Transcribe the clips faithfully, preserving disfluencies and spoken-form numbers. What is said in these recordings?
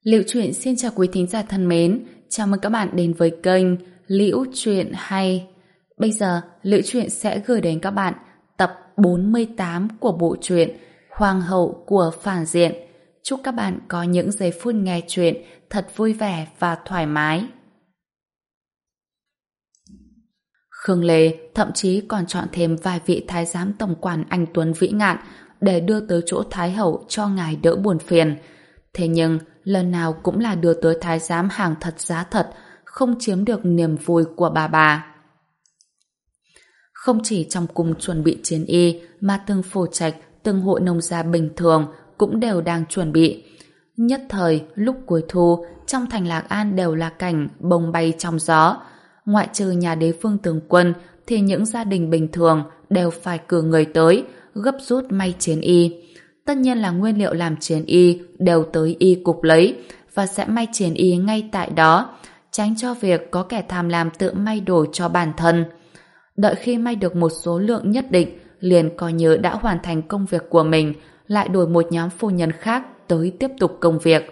Liễu Chuyện xin chào quý thính giả thân mến, chào mừng các bạn đến với kênh Liễu Chuyện Hay. Bây giờ, Liễu Chuyện sẽ gửi đến các bạn tập bốn mươi tám của bộ truyện Hoàng hậu của phản diện. Chúc các bạn có những giây phút nghe chuyện thật vui vẻ và thoải mái. Khương Lê thậm chí còn chọn thêm vài vị thái giám tổng quản anh Tuấn vĩ ngạn để đưa tới chỗ Thái hậu cho ngài đỡ buồn phiền. Thế nhưng, lần nào cũng là đưa tới thái giám hàng thật giá thật, không chiếm được niềm vui của bà bà. Không chỉ trong cung chuẩn bị chiến y, mà từng phổ trạch, từng hội nông gia bình thường cũng đều đang chuẩn bị. Nhất thời, lúc cuối thu, trong thành Lạc An đều là cảnh bông bay trong gió. Ngoại trừ nhà đế vương tướng quân, thì những gia đình bình thường đều phải cử người tới, gấp rút may chiến y. Tất nhiên là nguyên liệu làm chiến y đều tới y cục lấy và sẽ may chiến y ngay tại đó, tránh cho việc có kẻ tham lam tự may đồ cho bản thân. Đợi khi may được một số lượng nhất định, liền coi như đã hoàn thành công việc của mình, lại đổi một nhóm phu nhân khác tới tiếp tục công việc.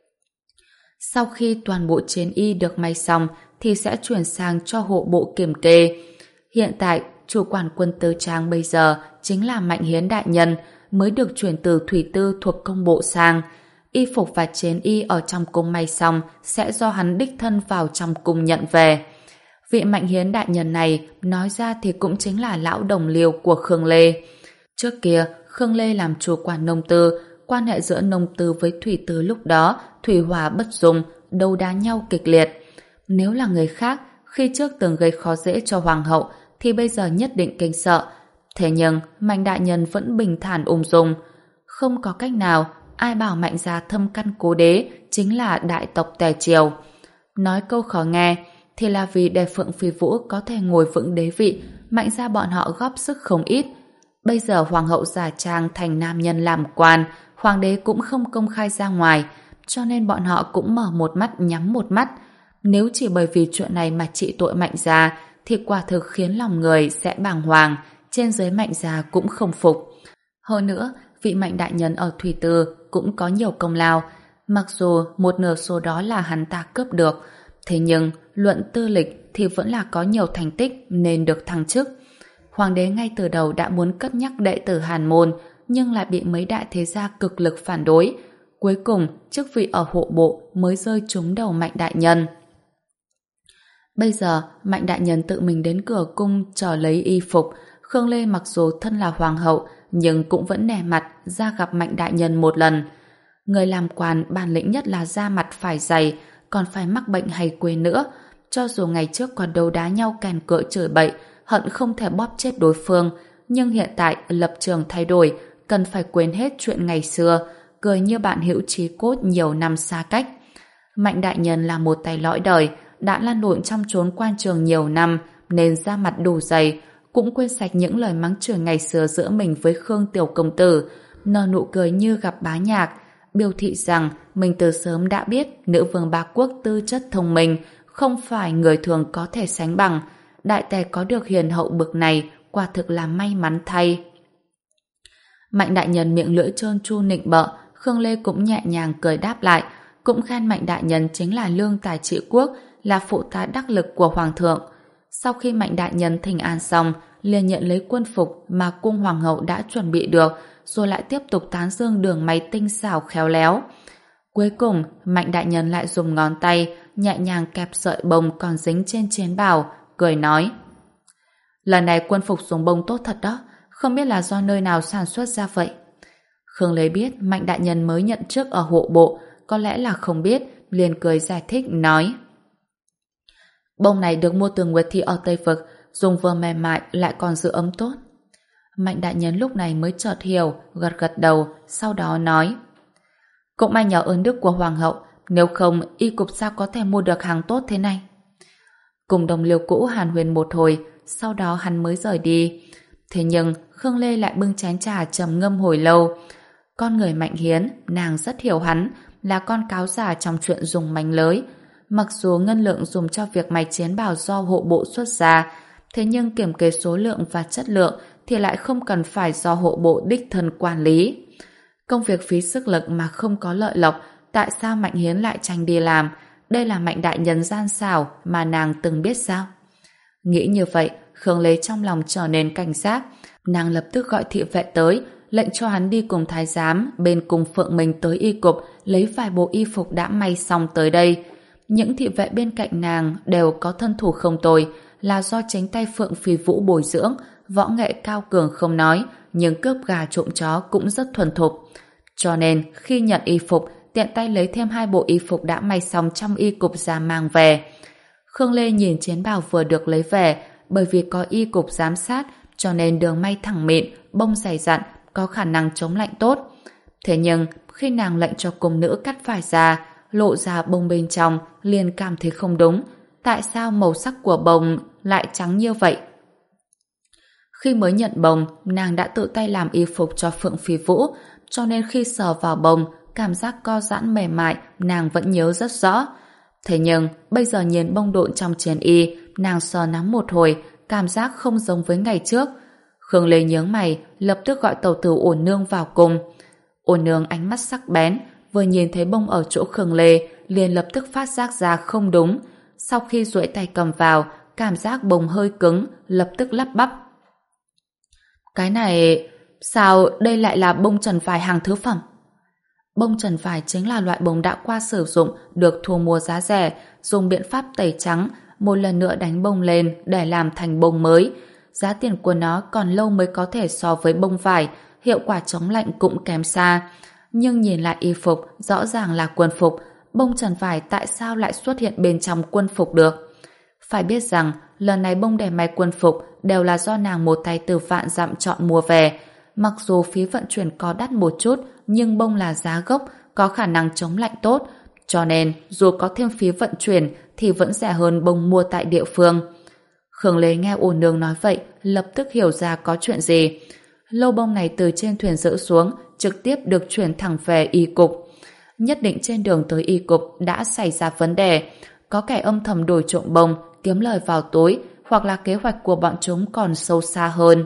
Sau khi toàn bộ chiến y được may xong thì sẽ chuyển sang cho hộ bộ kiểm kê. Hiện tại, chủ quản quân tư trang bây giờ chính là Mạnh Hiến đại nhân, mới được chuyển từ thủy tư thuộc công bộ sang. Y phục và chiến y ở trong cung may xong sẽ do hắn đích thân vào trong cung nhận về. Vị Mạnh Hiến đại nhân này nói ra thì cũng chính là lão đồng liêu của Khương Lê. Trước kia, Khương Lê làm chủ quản nông tư, quan hệ giữa nông tư với thủy tư lúc đó thủy hòa bất dung, đấu đá nhau kịch liệt. Nếu là người khác, khi trước từng gây khó dễ cho hoàng hậu thì bây giờ nhất định kinh sợ. Thế nhưng, Mạnh đại nhân vẫn bình thản ung dung. Không có cách nào, ai bảo Mạnh gia thâm căn cố đế chính là đại tộc Tề Triều. Nói câu khó nghe, thì là vì để Phượng Phi Vũ có thể ngồi vững đế vị, Mạnh gia bọn họ góp sức không ít. Bây giờ hoàng hậu giả trang thành nam nhân làm quan, hoàng đế cũng không công khai ra ngoài, cho nên bọn họ cũng mở một mắt nhắm một mắt. Nếu chỉ bởi vì chuyện này mà trị tội Mạnh gia, thì quả thực khiến lòng người sẽ bàng hoàng, trên dưới Mạnh gia cũng không phục. Hơn nữa, vị Mạnh đại nhân ở thủy tư cũng có nhiều công lao, mặc dù một nửa số đó là hắn ta cướp được, thế nhưng luận tư lịch thì vẫn là có nhiều thành tích nên được thăng chức. Hoàng đế ngay từ đầu đã muốn cất nhắc đệ tử Hàn môn, nhưng lại bị mấy đại thế gia cực lực phản đối. Cuối cùng, chức vị ở hộ bộ mới rơi trúng đầu Mạnh đại nhân. Bây giờ, Mạnh đại nhân tự mình đến cửa cung chờ lấy y phục. Khương Lê mặc dù thân là hoàng hậu, nhưng cũng vẫn nể mặt ra gặp Mạnh đại nhân một lần. Người làm quan bản lĩnh nhất là da mặt phải dày, còn phải mắc bệnh hay quên nữa. Cho dù ngày trước còn đấu đá nhau kèn cựa chửi bậy, hận không thể bóp chết đối phương, nhưng hiện tại lập trường thay đổi, cần phải quên hết chuyện ngày xưa, cười như bạn hữu chí cốt nhiều năm xa cách. Mạnh đại nhân là một tay lõi đời, đã lăn lộn trong chốn quan trường nhiều năm nên da mặt đủ dày, cũng quên sạch những lời mắng chửi ngày xưa giữa mình với Khương tiểu công tử, nở nụ cười như gặp bá nhạc, biểu thị rằng mình từ sớm đã biết nữ vương ba quốc tư chất thông minh, không phải người thường có thể sánh bằng. Đại tề có được hiền hậu bực này quả thực là may mắn thay. Mạnh đại nhân miệng lưỡi trơn tru nịnh bợ, Khương Lê cũng nhẹ nhàng cười đáp lại, cũng khen Mạnh đại nhân chính là lương tài trị quốc, là phụ tá đắc lực của hoàng thượng. Sau khi Mạnh đại nhân thỉnh an xong, liền nhận lấy quân phục mà cung hoàng hậu đã chuẩn bị được, rồi lại tiếp tục tán dương đường may tinh xảo khéo léo. Cuối cùng, Mạnh đại nhân lại dùng ngón tay nhẹ nhàng kẹp sợi bông còn dính trên chiến bào, cười nói: lần này quân phục dùng bông tốt thật đó, không biết là do nơi nào sản xuất ra vậy. Khương Lê biết Mạnh đại nhân mới nhận chức ở hộ bộ, có lẽ là không biết, liền cười giải thích nói: bông này được mua từ Nguyệt Thị ở Tây Vực, dùng vừa mềm mại lại còn giữ ấm tốt. Mạnh đại nhân lúc này mới chợt hiểu, gật gật đầu, sau đó nói: cũng may nhờ ơn đức của hoàng hậu, nếu không y cục sao có thể mua được hàng tốt thế này. Cùng đồng liêu cũ hàn huyên một hồi, sau đó hắn mới rời đi. Thế nhưng Khương Lê lại bưng chén trà trầm ngâm hồi lâu. Con người Mạnh Hiến, nàng rất hiểu hắn, là con cáo già trong chuyện dùng mánh lới. Mặc dù ngân lượng dùng cho việc may chiến bào do hộ bộ xuất ra, thế nhưng kiểm kê số lượng và chất lượng thì lại không cần phải do hộ bộ đích thân quản lý. Công việc phí sức lực mà không có lợi lộc, tại sao Mạnh Hiến lại tranh đi làm? Đây là Mạnh đại nhân gian xảo mà nàng từng biết sao? Nghĩ như vậy, Khương Lê trong lòng trở nên cảnh giác. Nàng lập tức gọi thị vệ tới, lệnh cho hắn đi cùng thái giám bên cùng Phượng mình tới y cục lấy vài bộ y phục đã may xong tới đây. Những thị vệ bên cạnh nàng đều có thân thủ không tồi, là do chính tay Phượng Phi Vũ bồi dưỡng, võ nghệ cao cường không nói, nhưng cướp gà trộm chó cũng rất thuần thục. Cho nên, khi nhận y phục, tiện tay lấy thêm hai bộ y phục đã may xong trong y cục ra mang về. Khương Lê nhìn chiến bào vừa được lấy về, bởi vì có y cục giám sát, cho nên đường may thẳng mịn, bông dày dặn, có khả năng chống lạnh tốt. Thế nhưng, khi nàng lệnh cho cung nữ cắt vải ra, lộ ra bông bên trong, liền cảm thấy không đúng. Tại sao màu sắc của bông lại trắng như vậy? Khi mới nhận bông, nàng đã tự tay làm y phục cho Phượng Phi Vũ, cho nên khi sờ vào bông, cảm giác co giãn mềm mại, nàng vẫn nhớ rất rõ. Thế nhưng, bây giờ nhìn bông độn trong chiến y, nàng sờ nắm một hồi, cảm giác không giống với ngày trước. Khương Lê nhướng mày, lập tức gọi tàu tử Ổn Nương vào cùng. Ổn Nương ánh mắt sắc bén, vừa nhìn thấy bông ở chỗ Khương Lê, liền lập tức phát giác ra không đúng. Sau khi duỗi tay cầm vào, cảm giác bông hơi cứng, lập tức lắp bắp. Cái này... sao đây lại là bông trần vải hàng thứ phẩm? Bông trần vải chính là loại bông đã qua sử dụng, được thu mua giá rẻ, dùng biện pháp tẩy trắng, một lần nữa đánh bông lên để làm thành bông mới. Giá tiền của nó còn lâu mới có thể so với bông vải, hiệu quả chống lạnh cũng kém xa. Nhưng nhìn lại y phục, rõ ràng là quân phục, bông trần vải tại sao lại xuất hiện bên trong quân phục được? Phải biết rằng, lần này bông để may quân phục đều là do nàng một tay từ vạn dặm chọn mua về. Mặc dù phí vận chuyển có đắt một chút, nhưng bông là giá gốc, có khả năng chống lạnh tốt, cho nên dù có thêm phí vận chuyển thì vẫn rẻ hơn bông mua tại địa phương. Khương Lê nghe Ổn Nương nói vậy, lập tức hiểu ra có chuyện gì. Lô bông này từ trên thuyền dỡ xuống, trực tiếp được chuyển thẳng về y cục. Nhất định trên đường tới y cục đã xảy ra vấn đề, có kẻ âm thầm đổi trộm bông, kiếm lời vào túi, hoặc là kế hoạch của bọn chúng còn sâu xa hơn.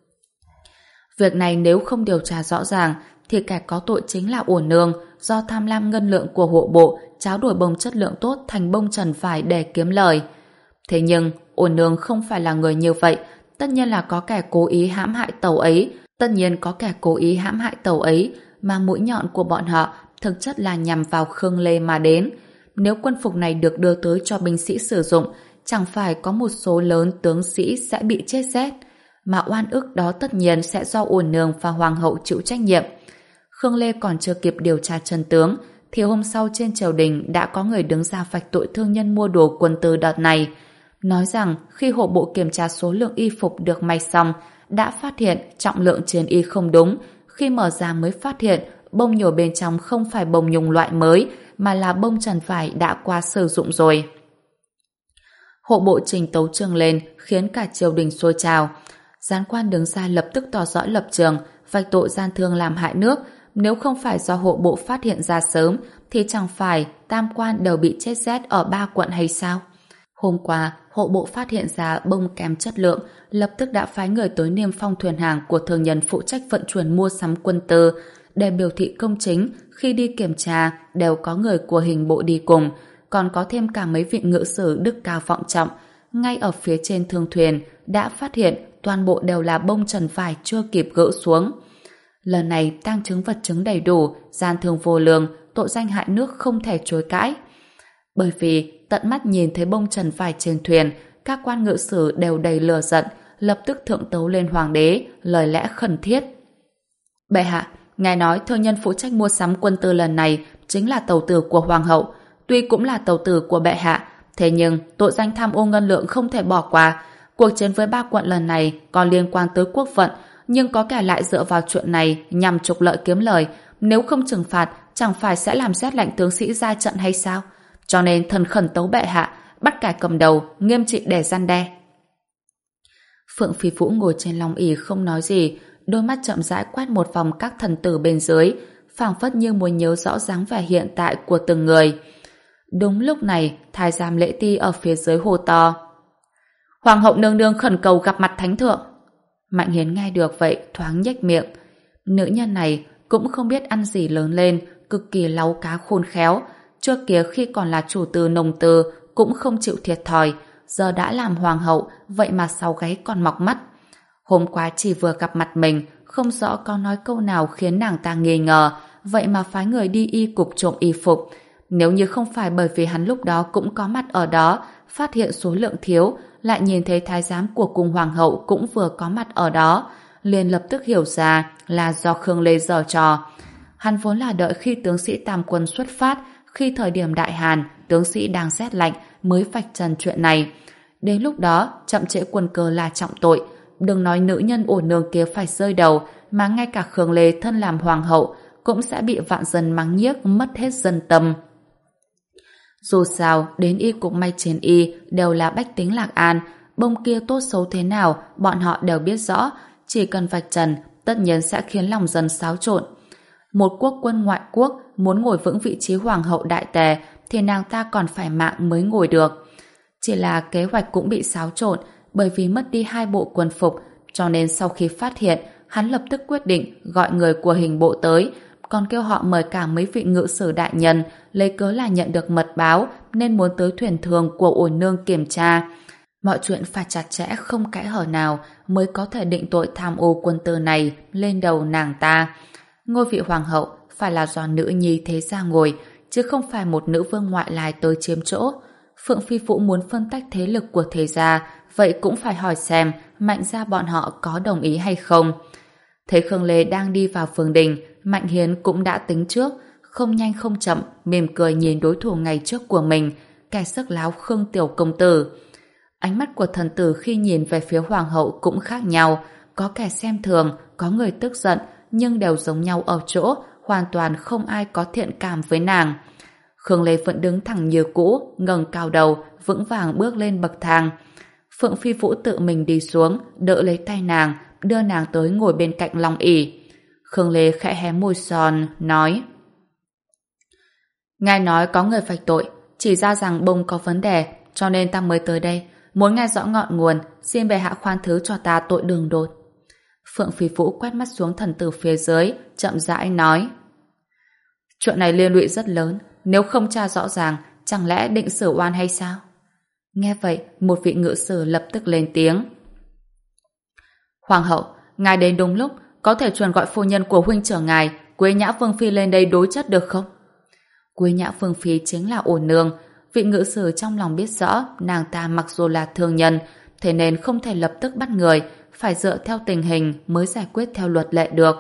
Việc này nếu không điều tra rõ ràng thì kẻ có tội chính là Ổn Nương, do tham lam ngân lượng của hộ bộ tráo đổi bông chất lượng tốt thành bông trần vải để kiếm lời. Thế nhưng Ổn Nương không phải là người như vậy, tất nhiên là có kẻ cố ý hãm hại tàu ấy, tất nhiên có kẻ cố ý hãm hại tàu ấy, mà mũi nhọn của bọn họ thực chất là nhằm vào Khương Lê mà đến. Nếu quân phục này được đưa tới cho binh sĩ sử dụng, chẳng phải có một số lớn tướng sĩ sẽ bị chết rét, mà oan ức đó tất nhiên sẽ do Ổn Nương và Hoàng hậu chịu trách nhiệm. Khương Lê còn chưa kịp điều tra chân tướng, thì hôm sau trên triều đình đã có người đứng ra vạch tội thương nhân mua đồ quân tư đợt này, nói rằng khi hộ bộ kiểm tra số lượng y phục được may xong, đã phát hiện trọng lượng trên y không đúng, khi mở ra mới phát hiện bông nhồi bên trong không phải bông nhung loại mới, mà là bông trần vải đã qua sử dụng rồi. Hộ bộ trình tấu chương lên khiến cả triều đình sôi trào. Gián quan đứng ra lập tức tỏ rõ lập trường, vạch tội gian thương làm hại nước. Nếu không phải do hộ bộ phát hiện ra sớm thì chẳng phải tam quan đều bị chết rét ở ba quận hay sao? Hôm qua, hộ bộ phát hiện ra bông kém chất lượng, lập tức đã phái người tới niêm phong thuyền hàng của thương nhân phụ trách vận chuyển mua sắm quân tư, để biểu thị công chính, khi đi kiểm tra đều có người của hình bộ đi cùng, còn có thêm cả mấy vị ngự sử đức cao vọng trọng. Ngay ở phía trên thương thuyền đã phát hiện toàn bộ đều là bông trần vải chưa kịp gỡ xuống. Lần này tang chứng vật chứng đầy đủ, gian thương vô lường, tội danh hại nước không thể chối cãi. Bởi vì tận mắt nhìn thấy bông trần vải trên thuyền, các quan ngự sử đều đầy lửa giận, lập tức thượng tấu lên hoàng đế, lời lẽ khẩn thiết. Bệ hạ, ngài nói thương nhân phụ trách mua sắm quân tư lần này chính là tàu tử của hoàng hậu, tuy cũng là tàu tử của bệ hạ, thế nhưng tội danh tham ô ngân lượng không thể bỏ qua. Cuộc chiến với ba quận lần này còn liên quan tới quốc vận, nhưng có kẻ lại dựa vào chuyện này nhằm trục lợi kiếm lời, nếu không trừng phạt chẳng phải sẽ làm rét lạnh tướng sĩ ra trận hay sao? Cho nên thần khẩn tấu bệ hạ, bắt kẻ cầm đầu, nghiêm trị để răn đe. Phượng Phi Vũ ngồi trên long ỷ không nói gì, đôi mắt chậm rãi quét một vòng các thần tử bên dưới, phảng phất như muốn nhớ rõ dáng vẻ hiện tại của từng người. Đúng lúc này, thái giám Lễ Ti ở phía dưới hô to: Hoàng hậu nương nương khẩn cầu gặp mặt thánh thượng. Mạnh Hiến nghe được vậy thoáng nhếch miệng. Nữ nhân này cũng không biết ăn gì lớn lên, cực kỳ láu cá khôn khéo. Trước kia khi còn là chủ tư nông tư cũng không chịu thiệt thòi, giờ đã làm hoàng hậu, vậy mà sau gáy còn mọc mắt. Hôm qua chỉ vừa gặp mặt mình, không rõ có nói câu nào khiến nàng ta nghi ngờ, vậy mà phái người đi y cục trộm y phục. Nếu như không phải bởi vì hắn lúc đó cũng có mặt ở đó, phát hiện số lượng thiếu, lại nhìn thấy thái giám của cung hoàng hậu cũng vừa có mặt ở đó, liền lập tức hiểu ra là do Khương Lê giở trò. Hắn vốn là đợi khi tướng sĩ Tam Quân xuất phát, khi thời điểm Đại Hàn, tướng sĩ đang rét lạnh mới vạch trần chuyện này. Đến lúc đó, chậm trễ quân cơ là trọng tội. Đừng nói nữ nhân ổ nương kia phải rơi đầu, mà ngay cả Khương Lê thân làm hoàng hậu cũng sẽ bị vạn dân mắng nhiếc, mất hết dân tâm. Dù sao, đến y cục may chiến y đều là bách tính Lạc An, bông kia tốt xấu thế nào, bọn họ đều biết rõ, chỉ cần vạch trần, tất nhiên sẽ khiến lòng dân xáo trộn. Một quốc quân ngoại quốc muốn ngồi vững vị trí hoàng hậu đại tề thì nàng ta còn phải mạng mới ngồi được. Chỉ là kế hoạch cũng bị xáo trộn bởi vì mất đi hai bộ quân phục, cho nên sau khi phát hiện, hắn lập tức quyết định gọi người của hình bộ tới, còn kêu họ mời cả mấy vị ngự sử đại nhân, lấy cớ là nhận được mật báo nên muốn tới thuyền thường của Ổn Nương kiểm tra. Mọi chuyện phải chặt chẽ không kẽ hở nào mới có thể định tội tham ô quân tư này lên đầu nàng ta. Ngôi vị hoàng hậu phải là do nữ nhi thế gia ngồi, chứ không phải một nữ vương ngoại lai tới chiếm chỗ. Phượng Phi Vũ muốn phân tách thế lực của thế gia, vậy cũng phải hỏi xem Mạnh gia bọn họ có đồng ý hay không. Thấy Khương Lê đang đi vào phường đình, Mạnh Hiến cũng đã tính trước, không nhanh không chậm, mỉm cười nhìn đối thủ ngày trước của mình, kẻ sức láo Khương Tiểu Công Tử. Ánh mắt của thần tử khi nhìn về phía hoàng hậu cũng khác nhau, có kẻ xem thường, có người tức giận, nhưng đều giống nhau ở chỗ, hoàn toàn không ai có thiện cảm với nàng. Khương Lê vẫn đứng thẳng như cũ, ngẩng cao đầu, vững vàng bước lên bậc thang. Phượng Phi Vũ tự mình đi xuống, đỡ lấy tay nàng, đưa nàng tới ngồi bên cạnh Long ỷ. Khương Lê khẽ hé môi son, nói: Ngài nói có người vạch tội, chỉ ra rằng bông có vấn đề, cho nên ta mới tới đây, muốn nghe rõ ngọn nguồn, xin bệ hạ khoan thứ cho ta tội đường đột. Phượng Phi Vũ quét mắt xuống thần tử phía dưới, chậm rãi nói: Chuyện này liên lụy rất lớn, nếu không tra rõ ràng, chẳng lẽ định xử oan hay sao? Nghe vậy, một vị ngự sử lập tức lên tiếng: Hoàng hậu, ngài đến đúng lúc, có thể truyền gọi phu nhân của huynh trưởng ngài, Quế Nhã Vương Phi lên đây đối chất được không? Quế Nhã Vương Phi chính là Ổn Nương. Vị ngự sử trong lòng biết rõ nàng ta mặc dù là thương nhân, thế nên không thể lập tức bắt người, phải dựa theo tình hình mới giải quyết theo luật lệ được.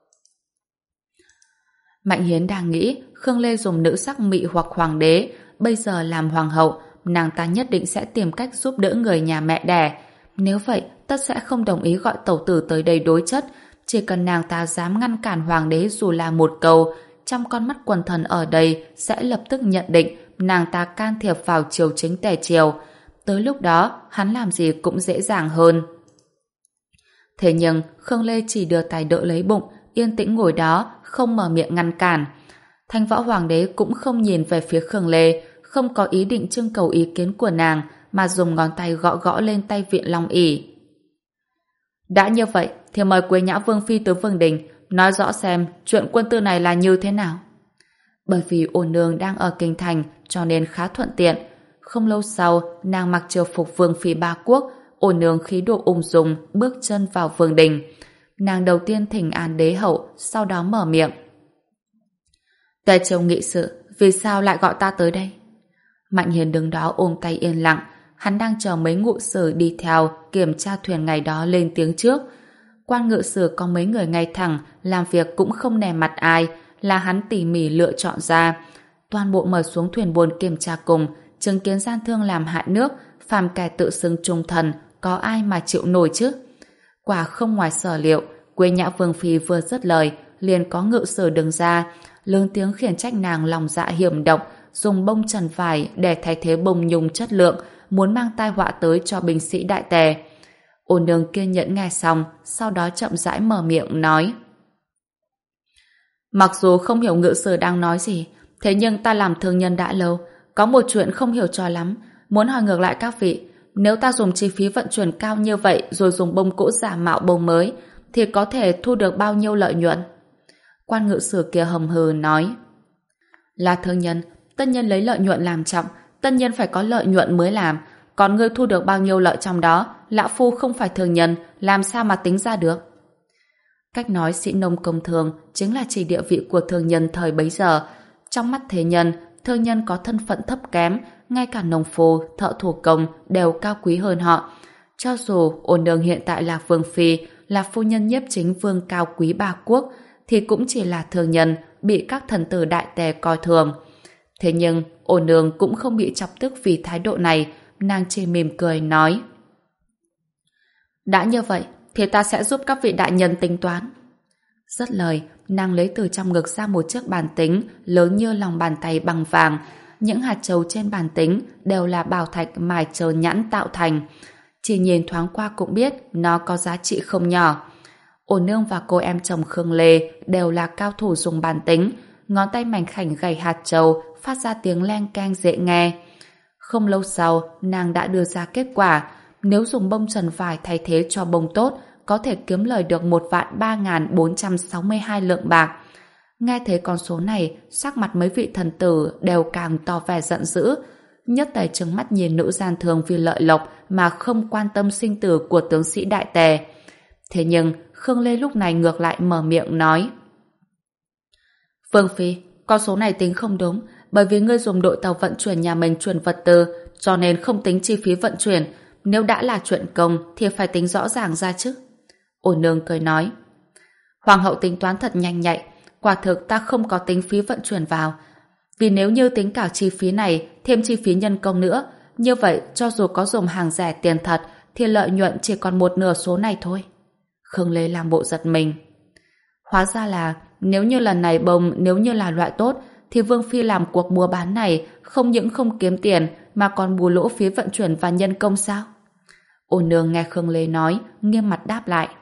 Mạnh Hiến đang nghĩ Khương Lê dùng nữ sắc mị hoặc hoàng đế, bây giờ làm hoàng hậu, nàng ta nhất định sẽ tìm cách giúp đỡ người nhà mẹ đẻ. Nếu vậy, tất sẽ không đồng ý gọi tẩu tử tới đây đối chất. Chỉ cần nàng ta dám ngăn cản hoàng đế dù là một câu, trong con mắt quần thần ở đây sẽ lập tức nhận định nàng ta can thiệp vào triều chính tề triều. Tới lúc đó, hắn làm gì cũng dễ dàng hơn. Thế nhưng, Khương Lê chỉ đưa tay đỡ lấy bụng, yên tĩnh ngồi đó, không mở miệng ngăn cản. Thanh Võ Hoàng đế cũng không nhìn về phía Khương Lê, không có ý định trưng cầu ý kiến của nàng, mà dùng ngón tay gõ gõ lên tay viện Long ỷ. Đã như vậy, thì mời Quế Nhã Vương Phi tới Vương đình, nói rõ xem chuyện quân tư này là như thế nào. Bởi vì Ôn Nương đang ở kinh thành, cho nên khá thuận tiện. Không lâu sau, nàng mặc triều phục Vương Phi ba quốc, Ôn Nương khí độ ung dung bước chân vào Vương đình. Nàng đầu tiên thỉnh an đế hậu, sau đó mở miệng: Tề triều nghị sự, vì sao lại gọi ta tới đây? Mạnh Hiền đứng đó ôm tay yên lặng, hắn đang chờ mấy ngự sử đi theo kiểm tra thuyền ngày đó lên tiếng trước. Quan ngự sử có mấy người ngay thẳng, làm việc cũng không nề mặt ai, là hắn tỉ mỉ lựa chọn ra. Toàn bộ mời xuống thuyền buồn kiểm tra cùng, chứng kiến gian thương làm hại nước, phàm kẻ tự xưng trung thần, có ai mà chịu nổi chứ? Quả không ngoài sở liệu, Quế Nhã Vương Phi vừa dứt lời, liền có ngự sử đứng ra, lớn tiếng khiển trách nàng lòng dạ hiểm độc, dùng bông trần vải để thay thế bông nhung chất lượng, muốn mang tai họa tới cho binh sĩ đại tề. Ôn Nương kiên nhẫn nghe xong, sau đó chậm rãi mở miệng nói: Mặc dù không hiểu ngự sử đang nói gì, thế nhưng ta làm thương nhân đã lâu, có một chuyện không hiểu cho lắm, muốn hỏi ngược lại các vị. Nếu ta dùng chi phí vận chuyển cao như vậy rồi dùng bông cũ giả mạo bông mới, thì có thể thu được bao nhiêu lợi nhuận? Quan ngự sử kia hầm hừ nói: Là thương nhân, tất nhiên lấy lợi nhuận làm trọng, tất nhiên phải có lợi nhuận mới làm. Còn ngươi thu được bao nhiêu lợi trong đó, lão phu không phải thương nhân, làm sao mà tính ra được? Cách nói sĩ nông công thương chính là chỉ địa vị của thương nhân thời bấy giờ. Trong mắt thế nhân, thương nhân có thân phận thấp kém, ngay cả nông phu, thợ thủ công đều cao quý hơn họ. Cho dù Ô Nương hiện tại là vương phi, là phu nhân nhiếp chính vương cao quý ba quốc, thì cũng chỉ là thương nhân, bị các thần tử đại tề coi thường. Thế nhưng, Ô Nương cũng không bị chọc tức vì thái độ này, nàng chỉ mỉm cười nói: đã như vậy, thì ta sẽ giúp các vị đại nhân tính toán. Dứt lời, nàng lấy từ trong ngực ra một chiếc bàn tính lớn như lòng bàn tay bằng vàng. Những hạt châu trên bàn tính đều là bảo thạch mài trơn nhẵn tạo thành. Chỉ nhìn thoáng qua cũng biết nó có giá trị không nhỏ. Ô Nương và cô em chồng Khương Lê đều là cao thủ dùng bàn tính, ngón tay mảnh khảnh gảy hạt châu phát ra tiếng leng keng dễ nghe. Không lâu sau, nàng đã đưa ra kết quả. Nếu dùng bông trần vải thay thế cho bông tốt, có thể kiếm lời được một vạn ba nghìn bốn trăm sáu mươi hai lượng bạc. Nghe thấy con số này, sắc mặt mấy vị thần tử đều càng tỏ vẻ giận dữ. Nhất Tề trừng mắt nhìn nữ gian thương vì lợi lộc mà không quan tâm sinh tử của tướng sĩ đại tề. Thế nhưng, Khương Lê lúc này ngược lại mở miệng nói: Vương phi, con số này tính không đúng, bởi vì ngươi dùng đội tàu vận chuyển nhà mình chuyển vật tư, cho nên không tính chi phí vận chuyển. Nếu đã là chuyện công thì phải tính rõ ràng ra chứ. Ô Nương cười nói: Hoàng hậu tính toán thật nhanh nhạy, quả thực ta không có tính phí vận chuyển vào. Vì nếu như tính cả chi phí này thêm chi phí nhân công nữa, như vậy cho dù có dùng hàng rẻ tiền thật thì lợi nhuận chỉ còn một nửa số này thôi. Khương Lê làm bộ giật mình. Hóa ra là nếu như lần này bông nếu như là loại tốt thì Vương phi làm cuộc mua bán này không những không kiếm tiền mà còn bù lỗ phí vận chuyển và nhân công sao? Ô Nương nghe Khương Lê nói, nghiêm mặt đáp lại: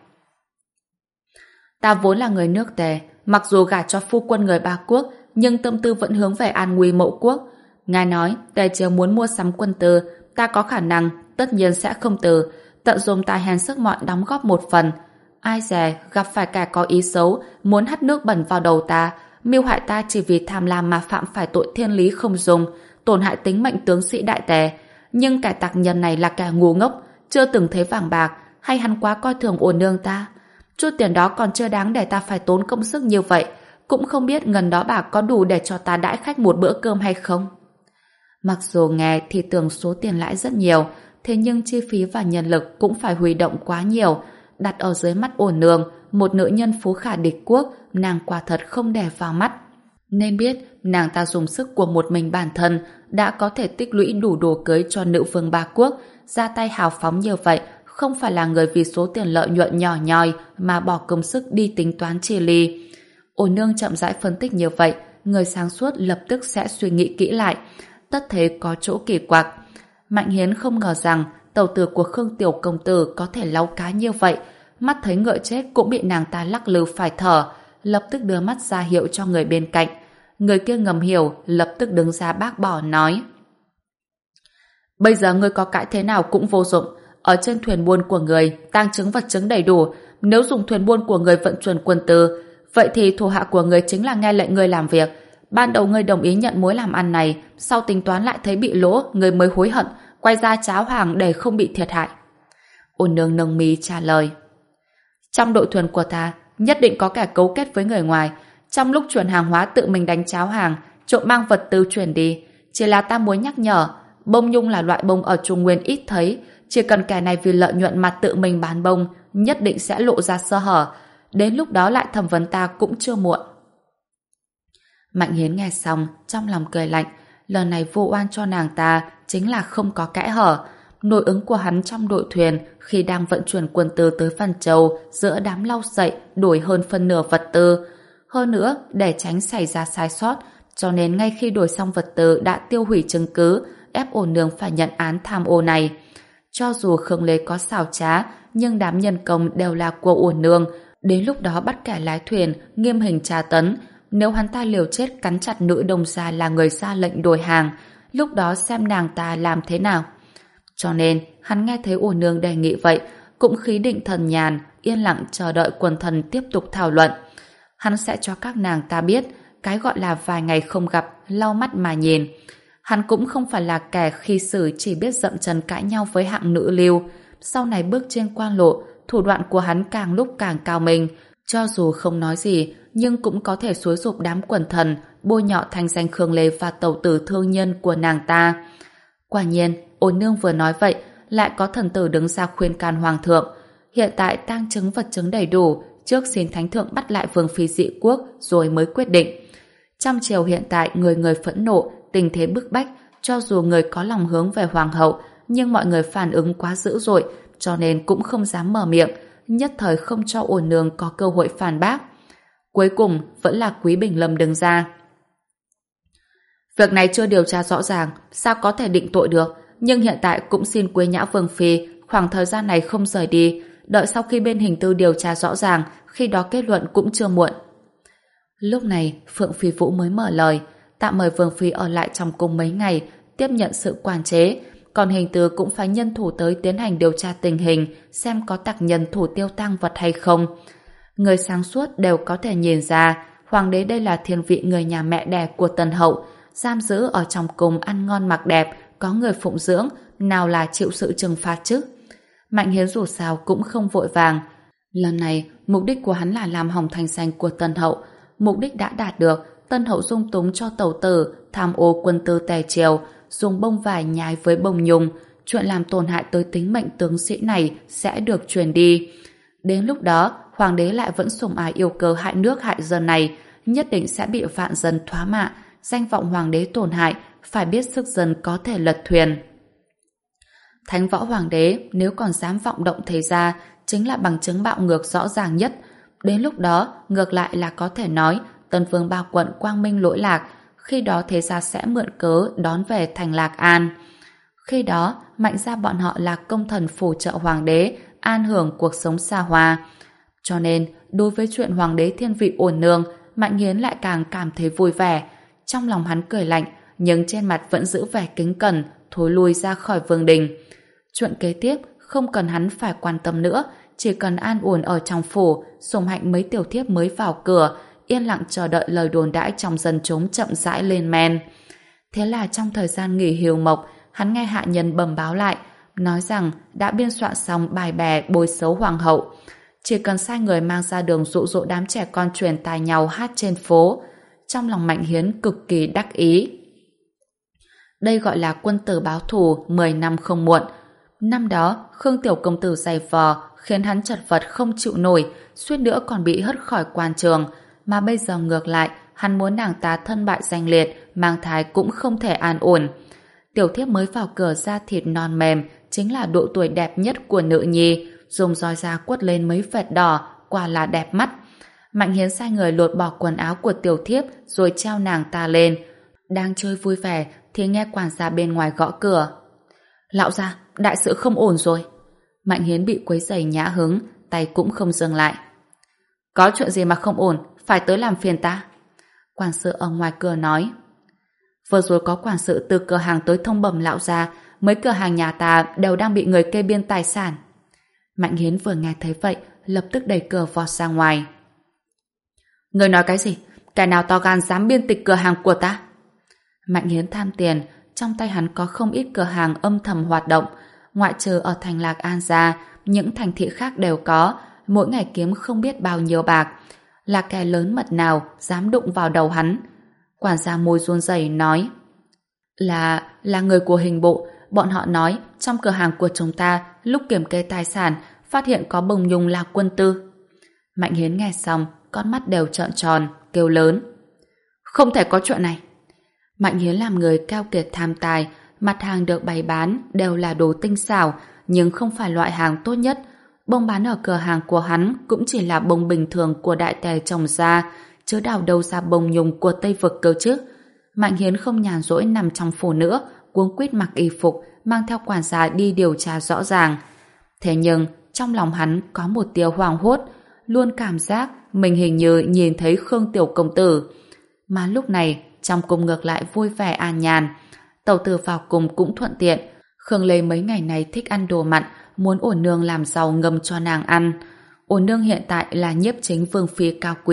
Ta vốn là người nước Tề, mặc dù gả cho phu quân người ba quốc, nhưng tâm tư vẫn hướng về an nguy mậu quốc. Ngài nói Tề triều muốn mua sắm quân tư, ta có khả năng tất nhiên sẽ không từ, tận dụng tài hèn sức mọn đóng góp một phần. Ai dè gặp phải kẻ có ý xấu, muốn hắt nước bẩn vào đầu ta, mưu hại ta chỉ vì tham lam mà phạm phải tội thiên lý không dung, tổn hại tính mệnh tướng sĩ đại tề. Nhưng kẻ tặc nhân này là kẻ ngu ngốc, chưa từng thấy vàng bạc, hay hắn quá coi thường Ô Nương ta. Chút tiền đó còn chưa đáng để ta phải tốn công sức như vậy, cũng không biết ngần đó bạc có đủ để cho ta đãi khách một bữa cơm hay không. Mặc dù nghe thì tưởng số tiền lãi rất nhiều, thế nhưng chi phí và nhân lực cũng phải huy động quá nhiều. Đặt ở dưới mắt Ô Nương, một nữ nhân phú khả địch quốc, nàng quả thật không để vào mắt. Nên biết nàng ta dùng sức của một mình bản thân đã có thể tích lũy đủ đồ cưới cho nữ vương ba quốc, ra tay hào phóng như vậy không phải là người vì số tiền lợi nhuận nhỏ nhoi mà bỏ công sức đi tính toán chia ly. Ô Nương chậm rãi phân tích như vậy, người sáng suốt lập tức sẽ suy nghĩ kỹ lại, tất thấy có chỗ kỳ quặc. Mạnh Hiến không ngờ rằng tàu tử của Khương tiểu công tử có thể láu cá như vậy, mắt thấy ngựa chết cũng bị nàng ta lắc lư phải thở, lập tức đưa mắt ra hiệu cho người bên cạnh. Người kia ngầm hiểu, lập tức đứng ra bác bỏ nói: Bây giờ ngươi có cãi thế nào cũng vô dụng. Ở trên thuyền buôn của người, tang chứng vật chứng đầy đủ. Nếu dùng thuyền buôn của người vận chuyển quân tư, vậy thì thủ hạ của người chính là nghe lệnh ngươi làm việc. Ban đầu ngươi đồng ý nhận mối làm ăn này, sau tính toán lại thấy bị lỗ, ngươi mới hối hận, quay ra cháo hàng để không bị thiệt hại. Ô Nương nâng mi trả lời: Trong đội thuyền của ta, nhất định có kẻ cấu kết với người ngoài. Trong lúc chuyển hàng hóa tự mình đánh cháo hàng, trộm mang vật tư chuyển đi. Chỉ là ta muốn nhắc nhở, bông nhung là loại bông ở Trung Nguyên ít thấy, chỉ cần kẻ này vì lợi nhuận mà tự mình bán bông, nhất định sẽ lộ ra sơ hở. Đến lúc đó lại thẩm vấn ta cũng chưa muộn. Mạnh Hiến nghe xong, trong lòng cười lạnh. Lần này vô oan cho nàng ta chính là không có kẽ hở. Nội ứng của hắn trong đội thuyền khi đang vận chuyển quân tư tới Văn Châu giữa đám lau sậy đổi hơn phân nửa vật tư. Hơn nữa, để tránh xảy ra sai sót, cho nên ngay khi đổi xong vật tư đã tiêu hủy chứng cứ, ép Ô Nương phải nhận án tham ô này. Cho dù Khương Lê có xảo trá, nhưng đám nhân công đều là của Ô Nương. Đến lúc đó bắt kẻ lái thuyền nghiêm hình tra tấn. Nếu hắn ta liều chết cắn chặt nữ đồng gia là người ra lệnh đổi hàng, lúc đó xem nàng ta làm thế nào. Cho nên hắn nghe thấy Ô Nương đề nghị vậy, cũng khí định thần nhàn, yên lặng chờ đợi quần thần tiếp tục thảo luận. Hắn sẽ cho các nàng ta biết, cái gọi là vài ngày không gặp, lau mắt mà nhìn. Hắn cũng không phải là kẻ khi xử chỉ biết dậm chân cãi nhau với hạng nữ lưu. Sau này bước trên quan lộ, thủ đoạn của hắn càng lúc càng cao minh. Cho dù không nói gì, nhưng cũng có thể xúi giục đám quần thần, bôi nhọ thanh danh Khương Lê và tẩu tử thương nhân của nàng ta. Quả nhiên, Ôn Nương vừa nói vậy, lại có thần tử đứng ra khuyên can hoàng thượng. Hiện tại tang chứng vật chứng đầy đủ, trước xin thánh thượng bắt lại vương phi dị quốc rồi mới quyết định. Trong triều hiện tại người người phẫn nộ, tình thế bức bách, cho dù người có lòng hướng về hoàng hậu, nhưng mọi người phản ứng quá dữ dội, cho nên cũng không dám mở miệng, nhất thời không cho Ôn Nương có cơ hội phản bác. Cuối cùng vẫn là Quý Bình Lâm đứng ra. Việc này chưa điều tra rõ ràng, sao có thể định tội được, nhưng hiện tại cũng xin Quế Nhã vương phi khoảng thời gian này không rời đi, đợi sau khi bên hình tư điều tra rõ ràng, khi đó kết luận cũng chưa muộn. Lúc này, Phượng Phi Vũ mới mở lời, tạm mời vương phi ở lại trong cung mấy ngày, tiếp nhận sự quản chế, còn hình tư cũng phải nhân thủ tới tiến hành điều tra tình hình, xem có tặc nhân thủ tiêu tang vật hay không. Người sáng suốt đều có thể nhìn ra, hoàng đế đây là thiên vị người nhà mẹ đẻ của Tần hậu, giam giữ ở trong cung ăn ngon mặc đẹp, có người phụng dưỡng, nào là chịu sự trừng phạt chứ. Mạnh Hiến dù sao cũng không vội vàng. Lần này, mục đích của hắn là làm hỏng thanh danh của Tần hậu. Mục đích đã đạt được, Tần hậu dung túng cho tẩu tử, tham ô quân tư tề triều, dùng bông vải nhái với bông nhung, chuyện làm tổn hại tới tính mệnh tướng sĩ này sẽ được truyền đi. Đến lúc đó, hoàng đế lại vẫn sủng ái yêu cơ hại nước hại dân này, nhất định sẽ bị vạn dân thoá mạ, danh vọng hoàng đế tổn hại, phải biết sức dân có thể lật thuyền. Thánh võ hoàng đế nếu còn dám vọng động thế gia, chính là bằng chứng bạo ngược rõ ràng nhất. Đến lúc đó, ngược lại là có thể nói Tân Vương ba quận quang minh lỗi lạc, khi đó thế gia sẽ mượn cớ đón về thành Lạc An. Khi đó, Mạnh gia bọn họ là công thần phù trợ hoàng đế, an hưởng cuộc sống xa hoa. Cho nên, đối với chuyện hoàng đế thiên vị Ôn Nương, Mạnh Hiến lại càng cảm thấy vui vẻ. Trong lòng hắn cười lạnh, nhưng trên mặt vẫn giữ vẻ kính cẩn, thối lui ra khỏi vương đình. Chuyện kế tiếp không cần hắn phải quan tâm nữa, chỉ cần an ổn ở trong phủ, sủng hạnh mấy tiểu thiếp mới vào cửa, yên lặng chờ đợi lời đồn đãi trong dân chúng chậm rãi lên men. Thế là trong thời gian nghỉ hiều mộc, hắn nghe hạ nhân bẩm báo lại, nói rằng đã biên soạn xong bài bè bôi xấu hoàng hậu. Chỉ cần sai người mang ra đường dụ dỗ đám trẻ con truyền tai nhau hát trên phố. Trong lòng Mạnh Hiến cực kỳ đắc ý. Đây gọi là quân tử báo thù mười năm không muộn. Năm đó, Khương Tiểu Công Tử giày vò khiến hắn chật vật không chịu nổi, suýt nữa còn bị hất khỏi quan trường. Mà bây giờ ngược lại, hắn muốn nàng ta thân bại danh liệt, mang thai cũng không thể an ổn. Tiểu thiếp mới vào cửa da thịt non mềm, chính là độ tuổi đẹp nhất của nữ nhi, dùng roi da quất lên mấy vệt đỏ, quả là đẹp mắt. Mạnh Hiến sai người lột bỏ quần áo của tiểu thiếp rồi treo nàng ta lên. Đang chơi vui vẻ thì nghe quản gia bên ngoài gõ cửa. Lão gia, đại sự không ổn rồi. Mạnh Hiến bị quấy rầy nhã hứng, tay cũng không dừng lại. Có chuyện gì mà không ổn, phải tới làm phiền ta? Quản sự ở ngoài cửa nói. Vừa rồi có quản sự từ cửa hàng tới thông bẩm lão gia, mấy cửa hàng nhà ta đều đang bị người kê biên tài sản. Mạnh Hiến vừa nghe thấy vậy, lập tức đẩy cửa vọt ra ngoài. Người nói cái gì? Kẻ nào to gan dám biên tịch cửa hàng của ta? Mạnh Hiến tham tiền, trong tay hắn có không ít cửa hàng âm thầm hoạt động, ngoại trừ ở thành Lạc An ra, những thành thị khác đều có, mỗi ngày kiếm không biết bao nhiêu bạc. Là kẻ lớn mật nào dám đụng vào đầu hắn? Quản gia môi run rẩy nói. Là, là người của hình bộ, bọn họ nói trong cửa hàng của chúng ta lúc kiểm kê tài sản phát hiện có bông nhung là quân tư. Mạnh Hiến nghe xong, con mắt đều trợn tròn, kêu lớn. Không thể có chuyện này. Mạnh Hiến làm người keo kiệt tham tài, mặt hàng được bày bán đều là đồ tinh xảo, nhưng không phải loại hàng tốt nhất. Bông bán ở cửa hàng của hắn cũng chỉ là bông bình thường của đại tề trồng ra, chứ đào đâu ra bông nhung của Tây Vực cơ chứ. Mạnh Hiến không nhàn rỗi nằm trong phủ nữa, cuống quýt mặc y phục, mang theo quản gia đi điều tra rõ ràng. Thế nhưng, trong lòng hắn có một tia hoảng hốt, luôn cảm giác mình hình như nhìn thấy Khương Tiểu Công Tử. Mà lúc này, trong cung ngược lại vui vẻ an nhàn. Tẩu tử vào cung cũng thuận tiện. Khương Lê mấy ngày này thích ăn đồ mặn, muốn Ổn Nương làm giàu ngâm cho nàng ăn. Ổn Nương hiện tại là nhiếp chính vương phi cao quý,